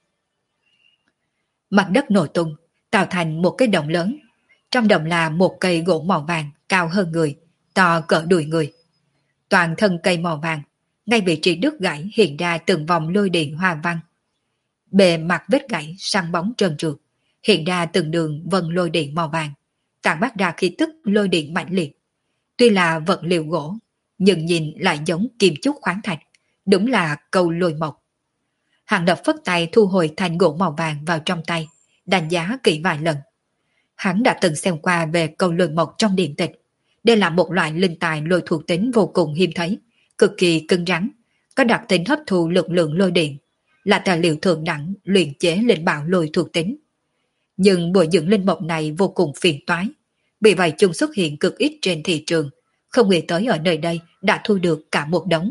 Speaker 1: Mặt đất nổ tung, tạo thành một cái động lớn. Trong động là một cây gỗ màu vàng cao hơn người, to cỡ đùi người. Toàn thân cây màu vàng, ngay vị trí đứt gãy hiện ra từng vòng lôi điện hoa văn. Bề mặt vết gãy sáng bóng trơn trượt, hiện ra từng đường vân lôi điện màu vàng, tản mát ra khí tức lôi điện mạnh liệt. Tuy là vật liệu gỗ, nhưng nhìn lại giống kim chúc khoáng thạch, đúng là câu lôi mộc. Hàng Lập phất tay thu hồi thanh gỗ màu vàng vào trong tay, đánh giá kỹ vài lần. Hắn đã từng xem qua về câu lôi mộc trong điện tịch. Đây là một loại linh tài lôi thuộc tính vô cùng hiếm thấy, cực kỳ cứng rắn, có đặc tính hấp thụ lực lượng lôi điện, là tài liệu thượng đẳng luyện chế linh bảo lôi thuộc tính. Nhưng bồi dưỡng linh mộc này vô cùng phiền toái, vì vậy chúng xuất hiện cực ít trên thị trường, không nghĩ tới ở nơi đây đã thu được cả một đống.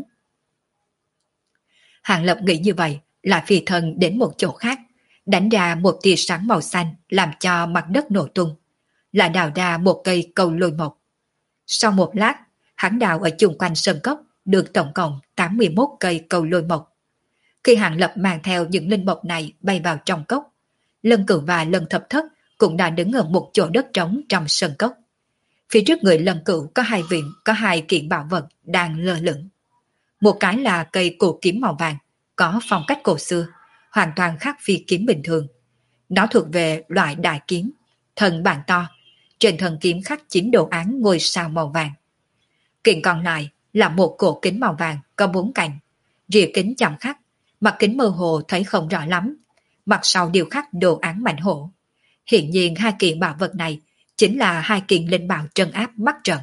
Speaker 1: Hàng Lập nghĩ như vậy, lại phi thân đến một chỗ khác, đánh ra một tia sáng màu xanh làm cho mặt đất nổ tung, lại đào ra một cây câu lôi mộc. Sau một lát, hắn đào ở chung quanh sơn cốc được tổng cộng 81 cây câu lôi mộc. Khi Hàng Lập mang theo những linh mộc này bay vào trong cốc, Lân Cửu và Lân Thập Thất cũng đã đứng ở một chỗ đất trống trong sơn cốc. Phía trước người Lân Cửu có 2 viện, có 2 kiện bảo vật đang lơ lửng. Một cái là cây cổ kiếm màu vàng, có phong cách cổ xưa, hoàn toàn khác phi kiếm bình thường. Nó thuộc về loại đại kiếm, thân bản to, trên thân kiếm khắc 9 đồ án ngôi sao màu vàng. Kiện còn lại là một cổ kính màu vàng có 4 cạnh, rìa kính chạm khắc, mặt kính mơ hồ thấy không rõ lắm, mặt sau điêu khắc đồ án mãnh hổ. Hiện nhiên 2 kiện bảo vật này chính là 2 kiện linh bảo trấn áp mắt trận.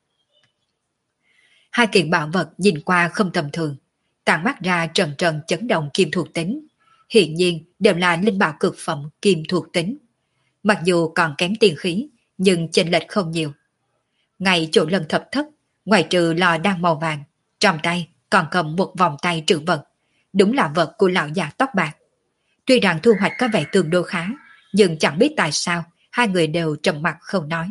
Speaker 1: 2 kiện bảo vật nhìn qua không tầm thường, tản mát ra trần trần chấn động kim thuộc tính, hiện nhiên đều là linh bảo cực phẩm kim thuộc tính. Mặc dù còn kém tiền khí, nhưng chênh lệch không nhiều. Ngay chỗ Lân Thập Thất, ngoài trừ lò đan màu vàng, trong tay còn cầm một vòng tay trữ vật, đúng là vật của lão già tóc bạc. Tuy rằng thu hoạch có vẻ tương đối khá, nhưng chẳng biết tại sao 2 người đều trầm mặc không nói.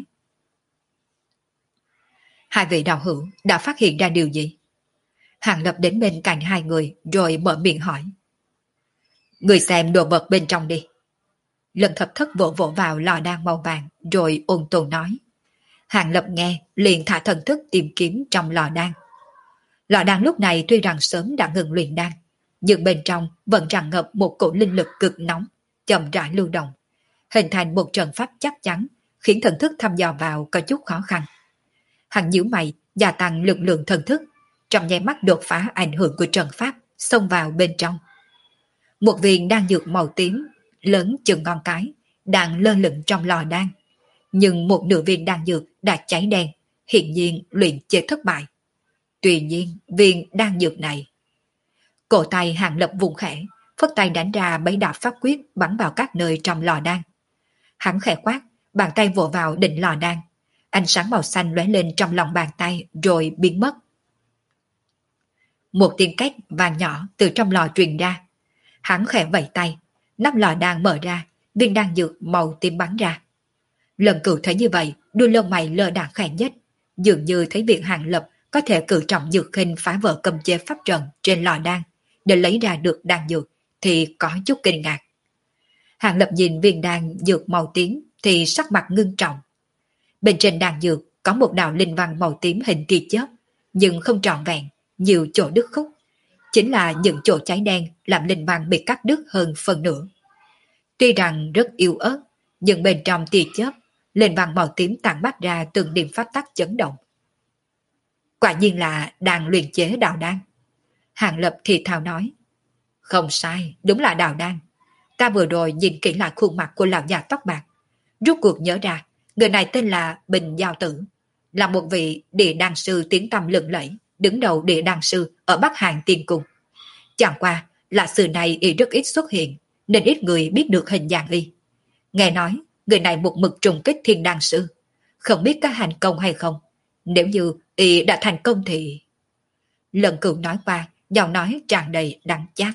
Speaker 1: 2 vị đạo hữu đã phát hiện ra điều gì? Hàng Lập đến bên cạnh 2 người rồi mở miệng hỏi. Người xem đồ vật bên trong đi. Lân Thập Thất vỗ vỗ vào lò đan màu vàng rồi ôn tồn nói. Hàng Lập nghe liền thả thần thức tìm kiếm trong lò đan. Lò đan lúc này tuy rằng sớm đã ngừng luyện đan, nhưng bên trong vẫn tràn ngập một cổ linh lực cực nóng, chậm rãi lưu động, hình thành một trận pháp chắc chắn, khiến thần thức thăm dò vào có chút khó khăn. Hắn nhíu mày, gia tăng lực lượng thần thức, trong nháy mắt đột phá ảnh hưởng của trận pháp, xông vào bên trong. Một viên đan dược màu tím, lớn chừng ngón cái, đang lơ lửng trong lò đan. Nhưng một nửa viên đan dược đã cháy đen, hiển nhiên luyện chế thất bại. Tuy nhiên, viên đan dược này... Cổ tay Hàng Lập vùng khẽ, phất tay đánh ra mấy đạo pháp quyết bắn vào các nơi trong lò đan. Hắn khẽ quát, bàn tay vỗ vào đỉnh lò đan. Ánh sáng màu xanh lóe lên trong lòng bàn tay rồi biến mất. Một tiếng két vang nhỏ từ trong lò truyền ra. Hắn khẽ vẫy tay, nắp lò đan mở ra, viên đan dược màu tím bắn ra. Lần Cửu thấy như vậy, đuôi lông mày lơ đãng khẽ nhếch, dường như thấy việc Hàng Lập có thể cử trọng dược khinh phá vỡ cấm chế pháp trận trên lò đan để lấy ra được đan dược thì có chút kinh ngạc. Hàng Lập nhìn viên đan dược màu tím thì sắc mặt ngưng trọng. Bên trên đan dược có một đạo linh văn màu tím hình tia chớp, nhưng không trọn vẹn, nhiều chỗ đứt khúc. Chính là những chỗ cháy đen làm linh văn bị cắt đứt hơn phần nửa. Tuy rằng rất yếu ớt, nhưng bên trong tia chớp, linh văn màu tím tản mát ra từng điểm pháp tắc chấn động. Quả nhiên là đang luyện chế đạo đan. Hàng Lập thì thào nói. Không sai, đúng là đạo đan. Ta vừa rồi nhìn kỹ lại khuôn mặt của lão già tóc bạc. Rốt cuộc nhớ ra, người này tên là Bình Giao Tử, là một vị địa đan sư tiếng tăm lừng lẫy, đứng đầu địa đan sư ở Bắc Hàn Tiên Cung. Chẳng qua là sự này y rất ít xuất hiện, nên ít người biết được hình dạng y. Nghe nói, người này một mực trùng kích thiên đan sư, không biết có thành công hay không. Nếu như y đã thành công thì... Lần Cửu nói qua, giọng nói tràn đầy đắng chát.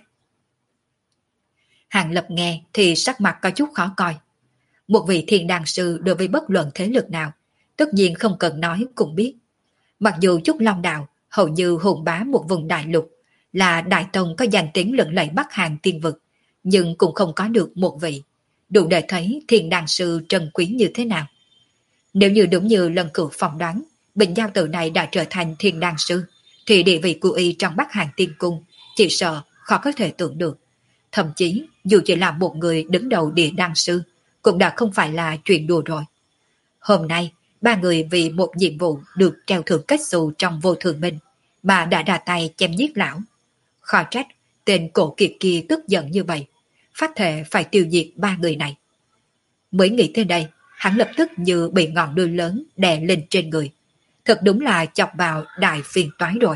Speaker 1: Hàng Lập nghe thì sắc mặt có chút khó coi. Một vị thiên đan sư đối với bất luận thế lực nào, tất nhiên không cần nói cũng biết. Mặc dù Trúc Long Đạo hầu như hùng bá một vùng đại lục, là đại tông có danh tiếng lừng lẫy Bắc Hàn tiên vực, nhưng cũng không có được một vị, đủ để thấy thiên đan sư trân quý như thế nào. Nếu như đúng như lần Cửu phỏng đoán, Bình Giao Tử này đã trở thành thiên đan sư, thì địa vị của y trong Bắc Hàn Tiên Cung chỉ sợ khó có thể tưởng được. Thậm chí dù chỉ là một người đứng đầu địa đan sư cũng đã không phải là chuyện đùa rồi. Hôm nay ba người vì một nhiệm vụ được treo thưởng kết xù trong vô thường minh mà đã ra tay chém giết lão. Khó trách tên cổ kiệt kia tức giận như vậy, phát thệ phải tiêu diệt ba người này. Mới nghĩ tới đây, hắn lập tức như bị ngọn đuôi lớn đè lên trên người. Thật đúng là chọc vào đại phiền toái rồi.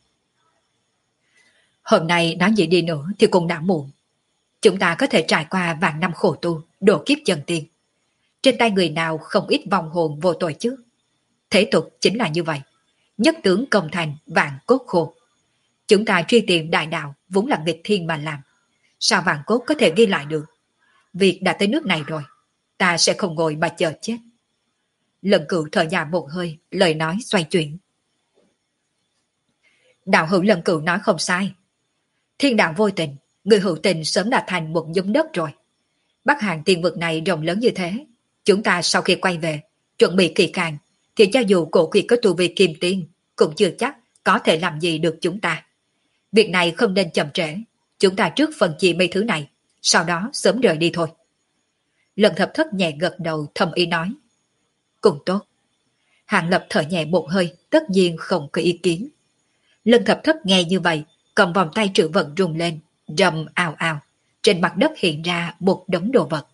Speaker 1: Hôm nay nói gì đi nữa thì cũng đã muộn. Chúng ta có thể trải qua vạn năm khổ tu, độ kiếp chân tiên. Trên tay người nào không ít vong hồn vô tội chứ. Thế tục chính là như vậy. Nhất tướng công thành, vạn cốt khô. Chúng ta truy tìm đại đạo vốn là nghịch thiên mà làm. Sao vạn cốt có thể ghi lại được? Việc đã tới nước này rồi, ta sẽ không ngồi mà chờ chết. Lần Cửu thở dài một hơi, lời nói xoay chuyển. Đạo hữu Lần Cửu nói không sai. Thiên đạo vô tình, người hữu tình sớm đã thành một nhúm đất rồi. Bắc Hàn tiên vực này rộng lớn như thế, chúng ta sau khi quay về, chuẩn bị kỳ càng, thì cho dù cổ quỷ có tu vi kim tiên, cũng chưa chắc có thể làm gì được chúng ta. Việc này không nên chậm trễ, chúng ta trước phần chia mấy thứ này, sau đó sớm rời đi thôi. Lần Thập Thất nhẹ gật đầu thầm ý nói. Cũng tốt. Hàng Lập thở nhẹ một hơi, tất nhiên không có ý kiến. Lần Thập Thất nghe như vậy, cầm vòng tay trữ vật rung lên, rầm ào ào, trên mặt đất hiện ra một đống đồ vật.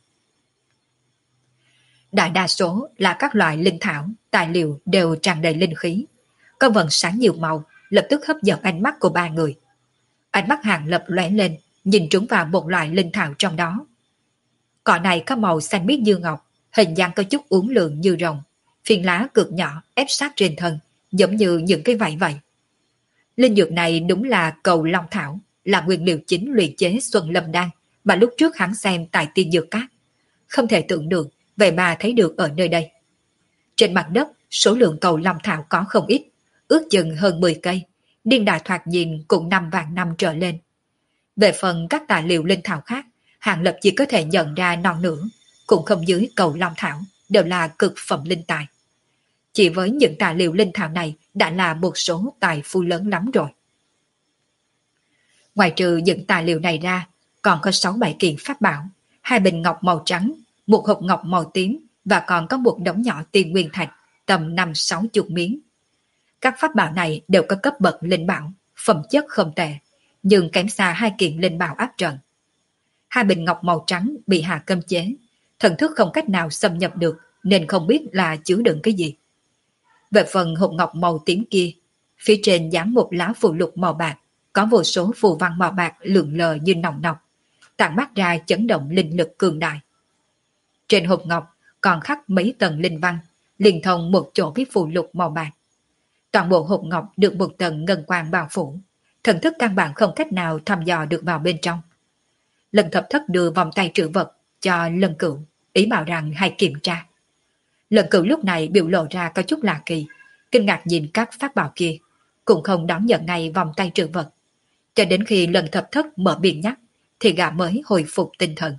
Speaker 1: Đại đa số là các loại linh thảo, tài liệu đều tràn đầy linh khí. Có vần sáng nhiều màu, lập tức hấp dẫn ánh mắt của ba người. Ánh mắt Hàng Lập lóe lên, nhìn trúng vào một loại linh thảo trong đó. Cỏ này có màu xanh biếc như ngọc, hình dáng có chút uốn lượn như rồng, phiến lá cực nhỏ ép sát trên thân, giống như những cái vảy vậy. Linh dược này đúng là cầu long thảo, là nguyên liệu chính luyện chế Xuân Lâm Đan mà lúc trước hắn xem tại Tiên Dược Các. Không thể tưởng được, vậy mà thấy được ở nơi đây. Trên mặt đất, số lượng cầu long thảo có không ít, ước chừng hơn 10 cây, niên đại thoạt nhìn cũng 5 vạn năm trở lên. Về phần các tài liệu linh thảo khác, Hàng Lập chỉ có thể nhận ra non nửa, cũng không dưới cầu long thảo, đều là cực phẩm linh tài. Chỉ với những tài liệu linh thảo này đã là một số tài phú lớn lắm rồi. Ngoài trừ những tài liệu này ra, còn có 6-7 kiện pháp bảo, 2 bình ngọc màu trắng, một hộp ngọc màu tím và còn có một đống nhỏ tiền nguyên thạch tầm 5-60 miếng. Các pháp bảo này đều có cấp bậc linh bảo, phẩm chất không tệ, nhưng kém xa hai kiện linh bảo áp trận. Hai bình ngọc màu trắng bị hạ cấm chế, thần thức không cách nào xâm nhập được nên không biết là chứa đựng cái gì. Về phần hộp ngọc màu tím kia, phía trên dán một lá phù lục màu bạc, có vô số phù văn màu bạc lượn lờ như nòng nọc, tản mát ra chấn động linh lực cường đại. Trên hộp ngọc còn khắc mấy tầng linh văn, liên thông một chỗ với phù lục màu bạc. Toàn bộ hộp ngọc được một tầng ngân quang bao phủ, thần thức căn bản không cách nào thăm dò được vào bên trong. Lần Thập Thất đưa vòng tay trữ vật cho Lần Cửu, ý bảo rằng hãy kiểm tra. Lần Cửu lúc này biểu lộ ra có chút lạ kỳ, kinh ngạc nhìn các pháp bảo kia, cũng không đón nhận ngay vòng tay trữ vật. Cho đến khi Lần Thập Thất mở miệng nhắc, thì gã mới hồi phục tinh thần.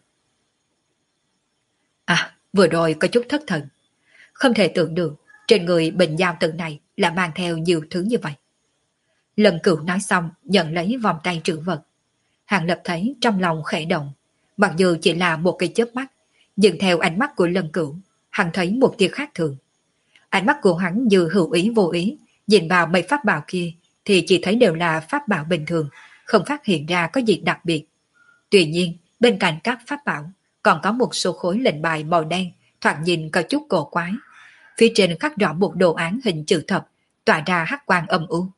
Speaker 1: Vừa rồi có chút thất thần. Không thể tưởng được, trên người bình giao tử này là mang theo nhiều thứ như vậy. Lần Cửu nói xong, nhận lấy vòng tay trữ vật. Hàng Lập thấy trong lòng khẽ động, mặc dù chỉ là một cái chớp mắt, nhưng theo ánh mắt của Lần Cửu, hắn thấy một tia khác thường. Ánh mắt của hắn như hữu ý vô ý, nhìn vào mấy pháp bảo kia thì chỉ thấy đều là pháp bảo bình thường, không phát hiện ra có gì đặc biệt. Tuy nhiên, bên cạnh các pháp bảo còn có một số khối lệnh bài màu đen, thoạt nhìn có chút cổ quái. Phía trên khắc rõ một đồ án hình chữ thập, tỏa ra hắc quang âm u.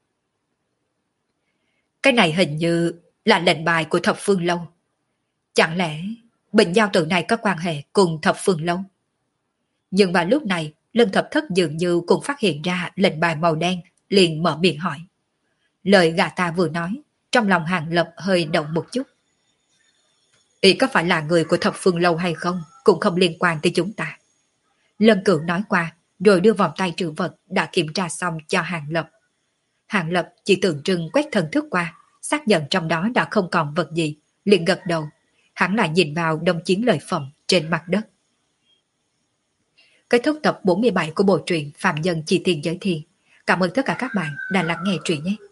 Speaker 1: Cái này hình như là lệnh bài của Thập Phương Lâu. Chẳng lẽ bình giao tử này có quan hệ cùng Thập Phương Lâu? Nhưng vào lúc này, Lân Thập Thất dường như cũng phát hiện ra lệnh bài màu đen, liền mở miệng hỏi. Lời gã ta vừa nói, trong lòng Hàng Lập hơi động một chút. Ý có phải là người của Thập Phương Lâu hay không, cũng không liên quan tới chúng ta. Lân Cửu nói qua, rồi đưa vòng tay trữ vật đã kiểm tra xong cho Hàng Lập. Hàng Lập chỉ tưởng trưng quét thần thức qua, xác nhận trong đó đã không còn vật gì, liền gật đầu. Hắn lại nhìn vào đông chiến lợi phẩm trên mặt đất. Kết thúc tập 47 của bộ truyện Phạm Nhân Chi Tiền Giới Thiên. Cảm ơn tất cả các bạn đã lắng nghe truyện nhé.